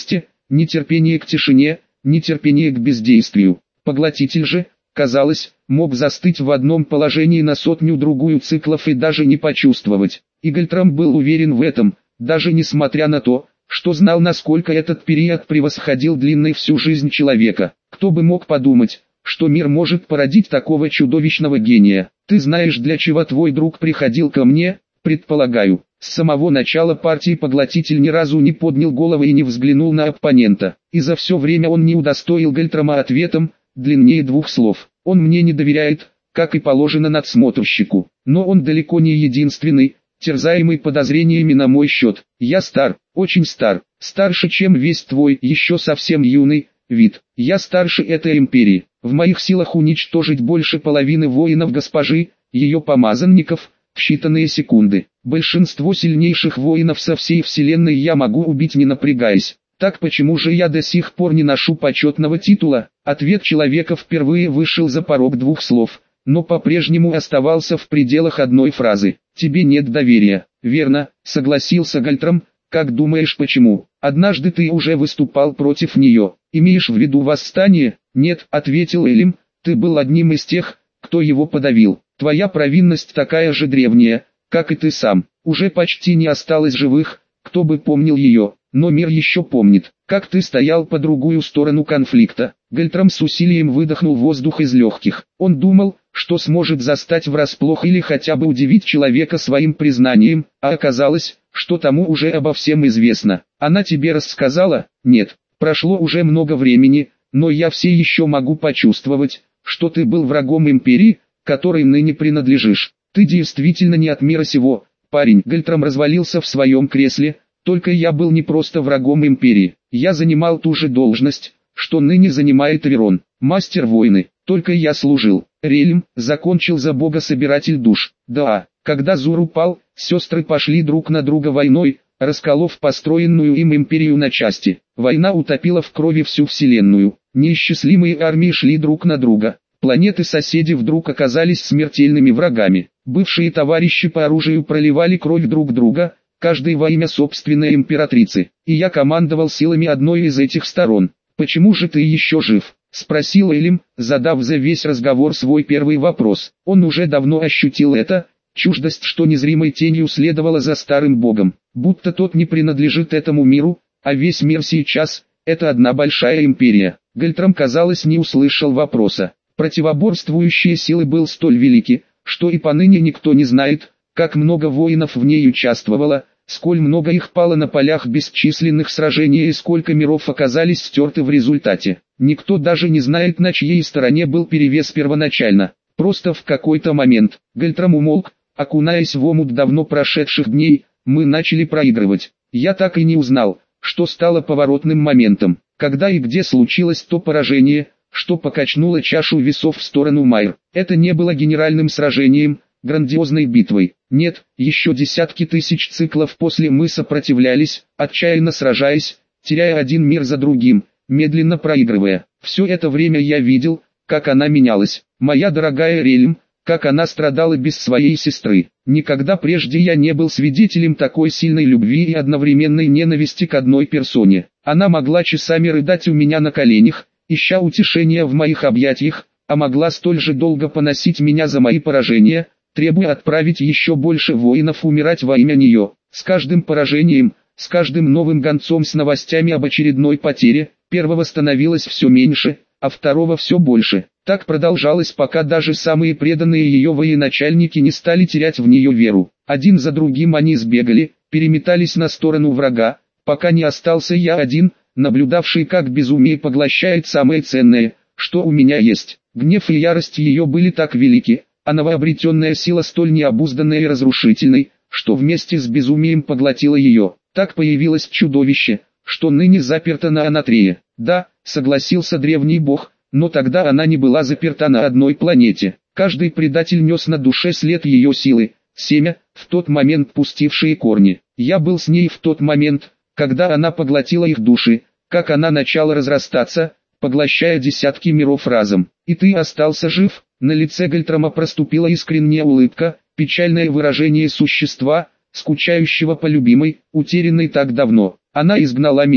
нетерпение к тишине, нетерпение к бездействию. Поглотитель же, казалось, мог застыть в одном положении на сотню-другую циклов и даже не почувствовать. И Гальтрам был уверен в этом, даже несмотря на то, что знал, насколько этот период превосходил длиной всю жизнь человека. Кто бы мог подумать, что мир может породить такого чудовищного гения. Ты знаешь, для чего твой друг приходил ко мне? Предполагаю. С самого начала партии поглотитель ни разу не поднял головы и не взглянул на оппонента. И за все время он не удостоил Гальтрама ответом, длиннее 2 слов. Он мне не доверяет, как и положено надсмотрщику. Но он далеко не единственный, терзаемый подозрениями на мой счет. Я стар, очень стар, старше, чем весь твой, еще совсем юный, вид. Я старше этой империи. В моих силах уничтожить больше половины воинов госпожи, ее помазанников, в считанные секунды. Большинство сильнейших воинов со всей вселенной я могу убить, не напрягаясь. Так почему же я до сих пор не ношу почетного титула? Ответ человека впервые вышел за порог 2 слов, но по-прежнему оставался в пределах одной фразы. Тебе нет доверия. Верно, согласился Гальтрам. Как думаешь, почему? Однажды ты уже выступал против нее. Имеешь в виду восстание? Нет, ответил Элим, ты был одним из тех, кто его подавил. Твоя провинность такая же древняя, как и ты сам. Уже почти не осталось живых, кто бы помнил ее, но мир еще помнит, как ты стоял по другую сторону конфликта. Гальтрам с усилием выдохнул воздух из легких. Он думал, что сможет застать врасплох или хотя бы удивить человека своим признанием, а оказалось, что тому уже обо всем известно. Она тебе рассказала? Нет, прошло уже много времени, но я все еще могу почувствовать, что ты был врагом империи, которой ныне принадлежишь. Ты действительно не от мира сего, парень. Гальтрам развалился в своем кресле, только я был не просто врагом империи. Я занимал ту же должность, что ныне занимает Верон, мастер войны. Только я служил. Рельм закончил за бога-собиратель душ. Да, когда Зур упал, сестры пошли друг на друга войной, расколов построенную им империю на части. Война утопила в крови всю вселенную. Неисчислимые армии шли друг на друга. Планеты-соседи вдруг оказались смертельными врагами. Бывшие товарищи по оружию проливали кровь друг друга, каждый во имя собственной императрицы. И я командовал силами одной из этих сторон. «Почему же ты еще жив?» — спросил Элим, задав за весь разговор свой первый вопрос. Он уже давно ощутил это, чуждость, что незримой тенью следовала за старым богом. Будто тот не принадлежит этому миру, а весь мир сейчас — это одна большая империя. Гальтрам, казалось, не услышал вопроса. Противоборствующие силы был столь велики, что и поныне никто не знает, как много воинов в ней участвовало, сколь много их пало на полях бесчисленных сражений и сколько миров оказались стерты в результате. Никто даже не знает, на чьей стороне был перевес первоначально. Просто в какой-то момент Гальтрам умолк, окунаясь в омут давно прошедших дней, мы начали проигрывать. Я так и не узнал, что стало поворотным моментом, когда и где случилось то поражение, что покачнуло чашу весов в сторону Майр. Это не было генеральным сражением, грандиозной битвой. Нет, еще десятки тысяч циклов после мы сопротивлялись, отчаянно сражаясь, теряя один мир за другим, медленно проигрывая. Все это время я видел, как она менялась. Моя дорогая Рельм, как она страдала без своей сестры. Никогда прежде я не был свидетелем такой сильной любви и одновременной ненависти к одной персоне. Она могла часами рыдать у меня на коленях, ища утешения в моих объятиях, а могла столь же долго поносить меня за мои поражения, требуя отправить еще больше воинов умирать во имя нее. С каждым поражением, с каждым новым гонцом с новостями об очередной потере, первого становилось все меньше, а второго все больше. Так продолжалось, пока даже самые преданные ее военачальники не стали терять в нее веру. Один за другим они сбегали, переметались на сторону врага, пока не остался я один, наблюдавший, как безумие поглощает самое ценное, что у меня есть. Гнев и ярость ее были так велики, а новообретенная сила столь необузданная и разрушительной, что вместе с безумием поглотила ее. Так появилось чудовище, что ныне заперто на Анатрее. Да, согласился древний бог, но тогда она не была заперта на одной планете. Каждый предатель нес на душе след ее силы, семя, в тот момент пустившие корни. Я был с ней в тот момент, когда она поглотила их души, как она начала разрастаться, поглощая десятки миров разом. И ты остался жив? На лице Гальтрама проступила искренняя улыбка, печальное выражение существа, скучающего по любимой, утерянной так давно. Она изгнала меня,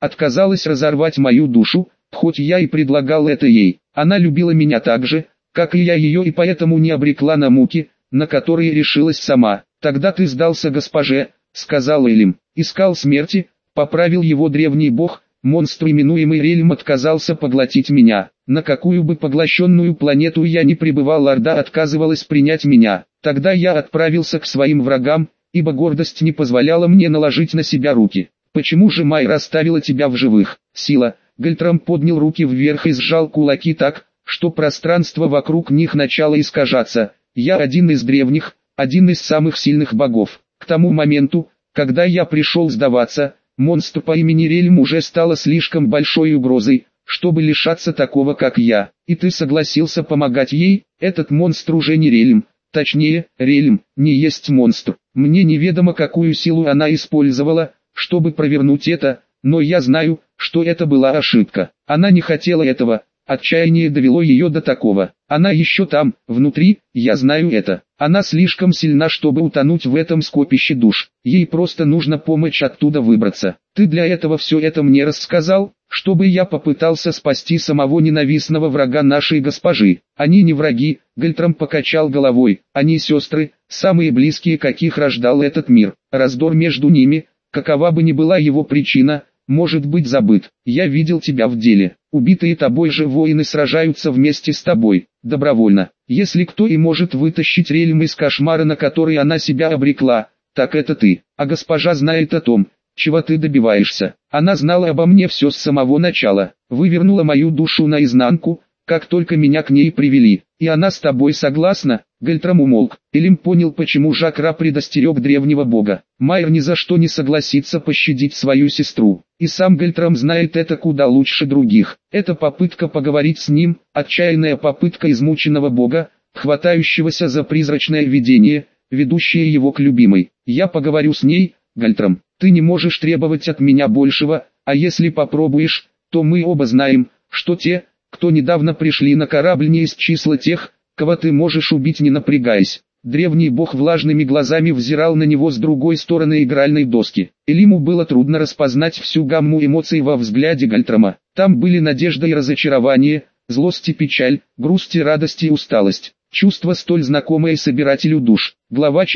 отказалась разорвать мою душу, хоть я и предлагал это ей. Она любила меня так же, как и я ее, и поэтому не обрекла на муки, на которые решилась сама. «Тогда ты сдался госпоже», — сказал Элим. «Искал смерти», — поправил его древний бог. «Монстр, именуемый Рельм, отказался поглотить меня. На какую бы поглощенную планету я ни пребывал, Орда отказывалась принять меня. Тогда я отправился к своим врагам, ибо гордость не позволяла мне наложить на себя руки. Почему же Майра оставила тебя в живых? Сила». Гальтрам поднял руки вверх и сжал кулаки так, что пространство вокруг них начало искажаться. «Я один из древних, один из самых сильных богов. К тому моменту, когда я пришел сдаваться, монстр по имени Рельм уже стала слишком большой угрозой, чтобы лишаться такого, как я. И ты согласился помогать ей? Этот монстр уже не Рельм. Точнее, Рельм не есть монстр. Мне неведомо, какую силу она использовала, чтобы провернуть это, но я знаю, что это была ошибка. Она не хотела этого. Отчаяние довело ее до такого. Она еще там, внутри, я знаю это. Она слишком сильна, чтобы утонуть в этом скопище душ. Ей просто нужно помочь оттуда выбраться. Ты для этого все это мне рассказал, чтобы я попытался спасти самого ненавистного врага нашей госпожи. Они не враги, Гальтрам покачал головой. Они сестры, самые близкие, каких рождал этот мир. Раздор между ними, какова бы ни была его причина, может быть забыт. Я видел тебя в деле. Убитые тобой же воины сражаются вместе с тобой, добровольно. Если кто и может вытащить Рельм из кошмара, на который она себя обрекла, так это ты. А госпожа знает о том, чего ты добиваешься. Она знала обо мне все с самого начала. Вывернула мою душу наизнанку, как только меня к ней привели. И она с тобой согласна?» Гальтрам умолк. Элим понял, почему Жакра предостерег древнего бога. Майр ни за что не согласится пощадить свою сестру. И сам Гальтрам знает это куда лучше других. Это попытка поговорить с ним, отчаянная попытка измученного бога, хватающегося за призрачное видение, ведущее его к любимой. «Я поговорю с ней, Гальтрам. Ты не можешь требовать от меня большего, а если попробуешь, то мы оба знаем, что те, кто недавно пришли на корабль, не из числа тех, кого ты можешь убить, не напрягаясь». Древний бог влажными глазами взирал на него с другой стороны игральной доски. Элиму было трудно распознать всю гамму эмоций во взгляде Гальтрама. Там были надежда и разочарование, злость и печаль, грусть и радость и усталость. Чувство, столь знакомое собирателю душ. Глава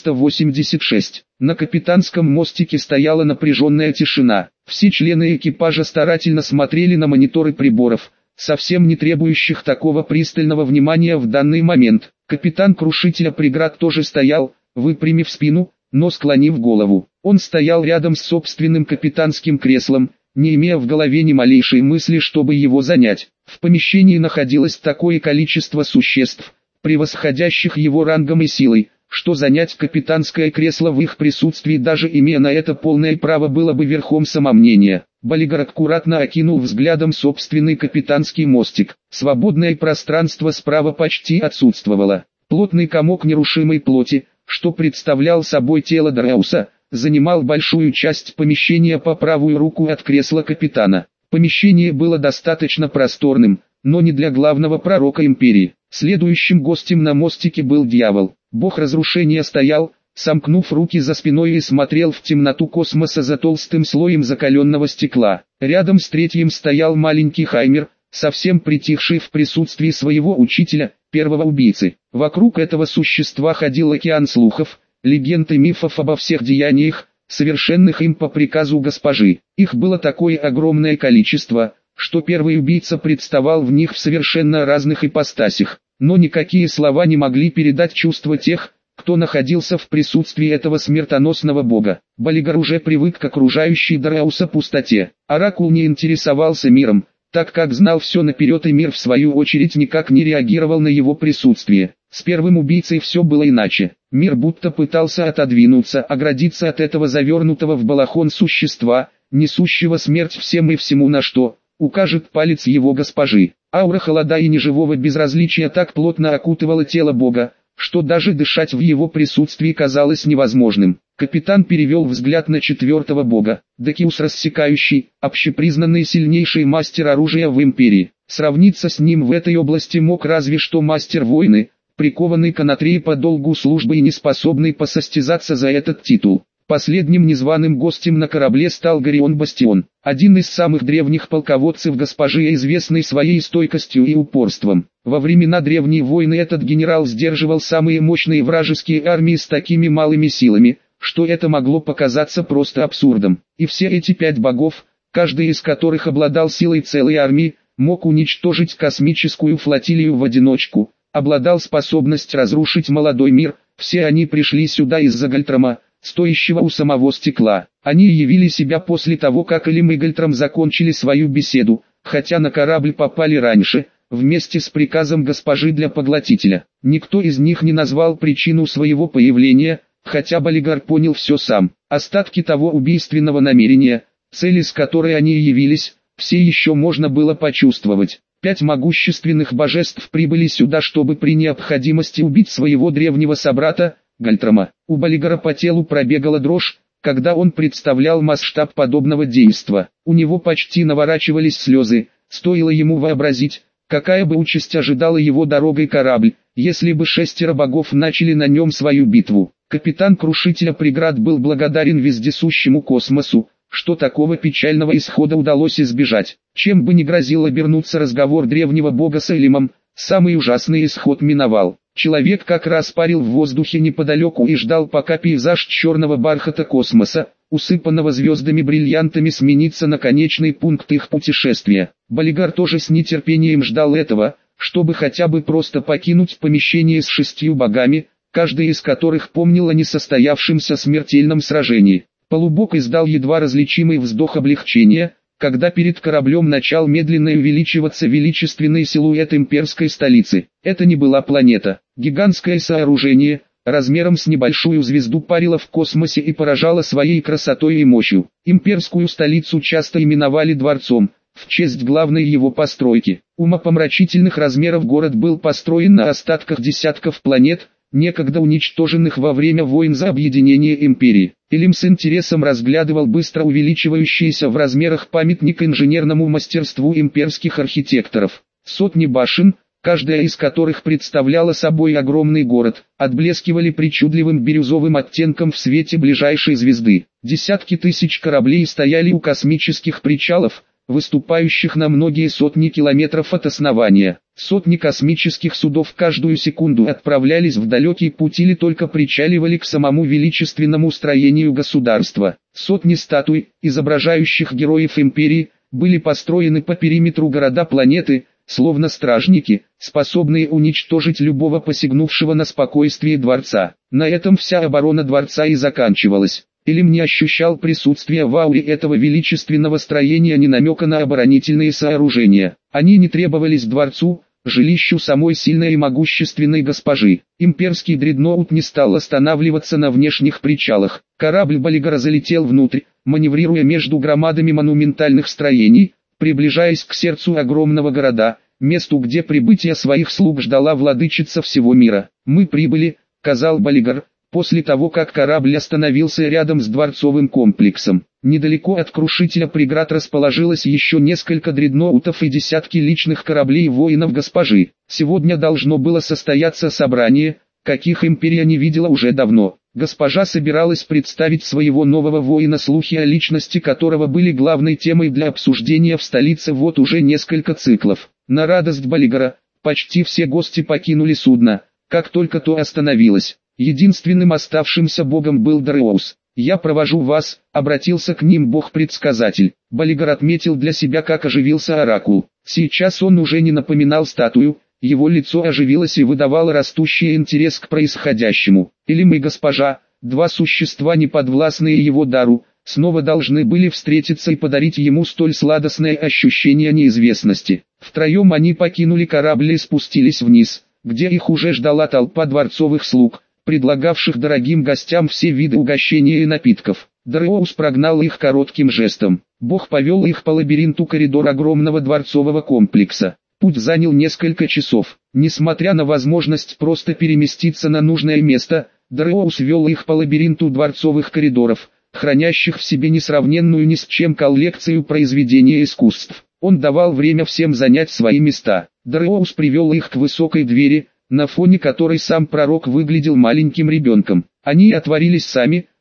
486. На капитанском мостике стояла напряженная тишина. Все члены экипажа старательно смотрели на мониторы приборов, совсем не требующих такого пристального внимания в данный момент. Капитан крушителя преград тоже стоял, выпрямив спину, но склонив голову. Он стоял рядом с собственным капитанским креслом, не имея в голове ни малейшей мысли, чтобы его занять. В помещении находилось такое количество существ, превосходящих его рангом и силой, что занять капитанское кресло в их присутствии, даже имея на это полное право, было бы верхом самомнения. Балигар аккуратно окинул взглядом собственный капитанский мостик. Свободное пространство справа почти отсутствовало. Плотный комок нерушимой плоти, что представлял собой тело Драуса, занимал большую часть помещения по правую руку от кресла капитана. Помещение было достаточно просторным, но не для главного пророка империи. Следующим гостем на мостике был дьявол. Бог разрушения стоял, сомкнув руки за спиной, и смотрел в темноту космоса за толстым слоем закаленного стекла. Рядом с третьим стоял маленький Хаймер, совсем притихший в присутствии своего учителя, первого убийцы. Вокруг этого существа ходил океан слухов, легенд и мифов обо всех деяниях, совершенных им по приказу госпожи. Их было такое огромное количество, что первый убийца представал в них в совершенно разных ипостасях. Но никакие слова не могли передать чувства тех, кто находился в присутствии этого смертоносного бога. Балигар уже привык к окружающей Драуса пустоте. Оракул не интересовался миром, так как знал все наперед, и мир в свою очередь никак не реагировал на его присутствие. С первым убийцей все было иначе. Мир будто пытался отодвинуться, оградиться от этого завернутого в балахон существа, несущего смерть всем и всему, на что укажет палец его госпожи. Аура холода и неживого безразличия так плотно окутывала тело бога, что даже дышать в его присутствии казалось невозможным. Капитан перевел взгляд на четвертого бога, Декиус Рассекающий, общепризнанный сильнейший мастер оружия в империи. Сравниться с ним в этой области мог разве что мастер войны, прикованный к Анатрии по долгу службы и не способный посостязаться за этот титул. Последним незваным гостем на корабле стал Горион Бастион, один из самых древних полководцев госпожи, известный своей стойкостью и упорством. Во времена древней войны этот генерал сдерживал самые мощные вражеские армии с такими малыми силами, что это могло показаться просто абсурдом. И все эти 5 богов, каждый из которых обладал силой целой армии, мог уничтожить космическую флотилию в одиночку, обладал способностью разрушить молодой мир. Все они пришли сюда из-за Гальтрама, стоящего у самого стекла. Они явили себя после того, как Элим и Гальтрам закончили свою беседу, хотя на корабль попали раньше, вместе с приказом госпожи для поглотителя. Никто из них не назвал причину своего появления, хотя Балигар понял все сам. Остатки того убийственного намерения, цели с которой они явились, все еще можно было почувствовать. 5 могущественных божеств прибыли сюда, чтобы при необходимости убить своего древнего собрата, Гальтрама. У Балигара по телу пробегала дрожь, когда он представлял масштаб подобного действа. У него почти наворачивались слезы, стоило ему вообразить, какая бы участь ожидала его дорогой корабль, если бы 6 богов начали на нем свою битву. Капитан Крушителя преград был благодарен вездесущему космосу, что такого печального исхода удалось избежать. Чем бы ни грозил обернуться разговор древнего бога с Элимом, самый ужасный исход миновал. Человек как раз парил в воздухе неподалеку и ждал, пока пейзаж черного бархата космоса, усыпанного звездами-бриллиантами, сменится на конечный пункт их путешествия. Балигар тоже с нетерпением ждал этого, чтобы хотя бы просто покинуть помещение с 6 богами, каждый из которых помнил о несостоявшемся смертельном сражении. Полубог издал едва различимый вздох облегчения, когда перед кораблем начал медленно увеличиваться величественный силуэт имперской столицы. Это не была планета. Гигантское сооружение, размером с небольшую звезду, парило в космосе и поражало своей красотой и мощью. Имперскую столицу часто именовали дворцом, в честь главной его постройки. Умопомрачительных размеров город был построен на остатках десятков планет, некогда уничтоженных во время войн за объединение империи. Элим с интересом разглядывал быстро увеличивающийся в размерах памятник инженерному мастерству имперских архитекторов. Сотни башен, каждая из которых представляла собой огромный город, отблескивали причудливым бирюзовым оттенком в свете ближайшей звезды. Десятки тысяч кораблей стояли у космических причалов, выступающих на многие сотни километров от основания. Сотни космических судов каждую секунду отправлялись в далекий путь или только причаливали к самому величественному строению государства. Сотни статуй, изображающих героев империи, были построены по периметру города планеты, словно стражники, способные уничтожить любого посягнувшего на спокойствие дворца. На этом вся оборона дворца и заканчивалась. Элим не ощущал присутствия в ауре этого величественного строения ни намека на оборонительные сооружения. Они не требовались дворцу, жилищу самой сильной и могущественной госпожи. Имперский дредноут не стал останавливаться на внешних причалах. Корабль Балигара залетел внутрь, маневрируя между громадами монументальных строений, приближаясь к сердцу огромного города, месту, где прибытие своих слуг ждала владычица всего мира. «Мы прибыли», — сказал Балигар, после того как корабль остановился рядом с дворцовым комплексом. Недалеко от Крушителя преград расположилось еще несколько дредноутов и десятки личных кораблей воинов госпожи. Сегодня должно было состояться собрание, каких империя не видела уже давно. Госпожа собиралась представить своего нового воина, слухи о личности которого были главной темой для обсуждения в столице вот уже несколько циклов. На радость Балигара, почти все гости покинули судно, как только то остановилось. Единственным оставшимся богом был Дареус. «Я провожу вас», — обратился к ним бог-предсказатель. Балигар отметил для себя, как оживился оракул. Сейчас он уже не напоминал статую, его лицо оживилось и выдавало растущий интерес к происходящему. Элим и госпожа, 2 существа, неподвластные его дару, снова должны были встретиться и подарить ему столь сладостное ощущение неизвестности. Втроем они покинули корабль и спустились вниз, где их уже ждала толпа дворцовых слуг, предлагавших дорогим гостям все виды угощения и напитков. Дареус прогнал их коротким жестом. Бог повел их по лабиринту коридора огромного дворцового комплекса. Путь занял несколько часов. Несмотря на возможность просто переместиться на нужное место, Дареус вел их по лабиринту дворцовых коридоров, хранящих в себе несравненную ни с чем коллекцию произведений искусств. Он давал время всем занять свои места. Дареус привел их к высокой двери, на фоне которой сам пророк выглядел маленьким ребенком. Они отворились сами,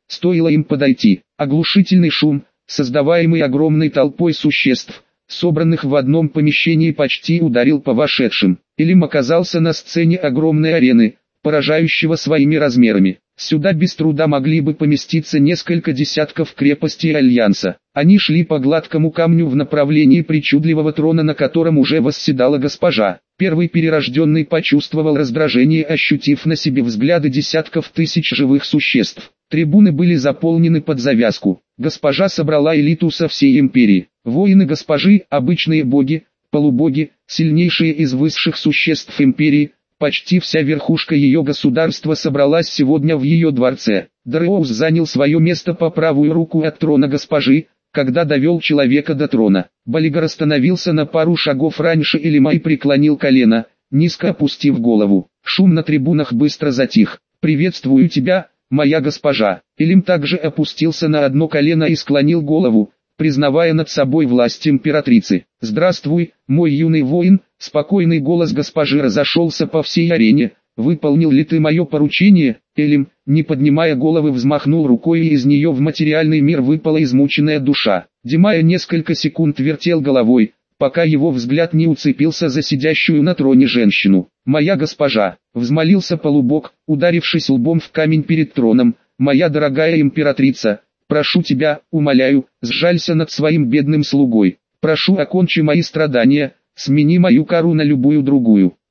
стоило им подойти. Оглушительный шум, создаваемый огромной толпой существ, собранных в одном помещении, почти ударил по вошедшим. Элим оказался на сцене огромной арены, поражающего своими размерами. Сюда без труда могли бы поместиться несколько десятков крепостей Альянса. Они шли по гладкому камню в направлении причудливого трона, на котором уже восседала госпожа. Первый перерожденный почувствовал раздражение, ощутив на себе взгляды десятков тысяч живых существ. Трибуны были заполнены под завязку. Госпожа собрала элиту со всей империи. Воины госпожи, обычные боги, полубоги, сильнейшие из высших существ империи. Почти вся верхушка ее государства собралась сегодня в ее дворце. Дреоус занял свое место по правую руку от трона госпожи, когда довел человека до трона. Балигар остановился на пару шагов раньше Элима и преклонил колено, низко опустив голову. Шум на трибунах быстро затих. «Приветствую тебя, моя госпожа». Элим также опустился на одно колено и склонил голову, признавая над собой власть императрицы. «Здравствуй, мой юный воин», спокойный голос госпожи разошелся по всей арене. «Выполнил ли ты мое поручение?» Элим, не поднимая головы, взмахнул рукой, и из нее в материальный мир выпала измученная душа. Димая несколько секунд вертел головой, пока его взгляд не уцепился за сидящую на троне женщину. «Моя госпожа», — взмолился полубог, ударившись лбом в камень перед троном, «моя дорогая императрица, прошу тебя, умоляю, сжалься над своим бедным слугой. Прошу, окончи мои страдания, смени мою кару на любую другую».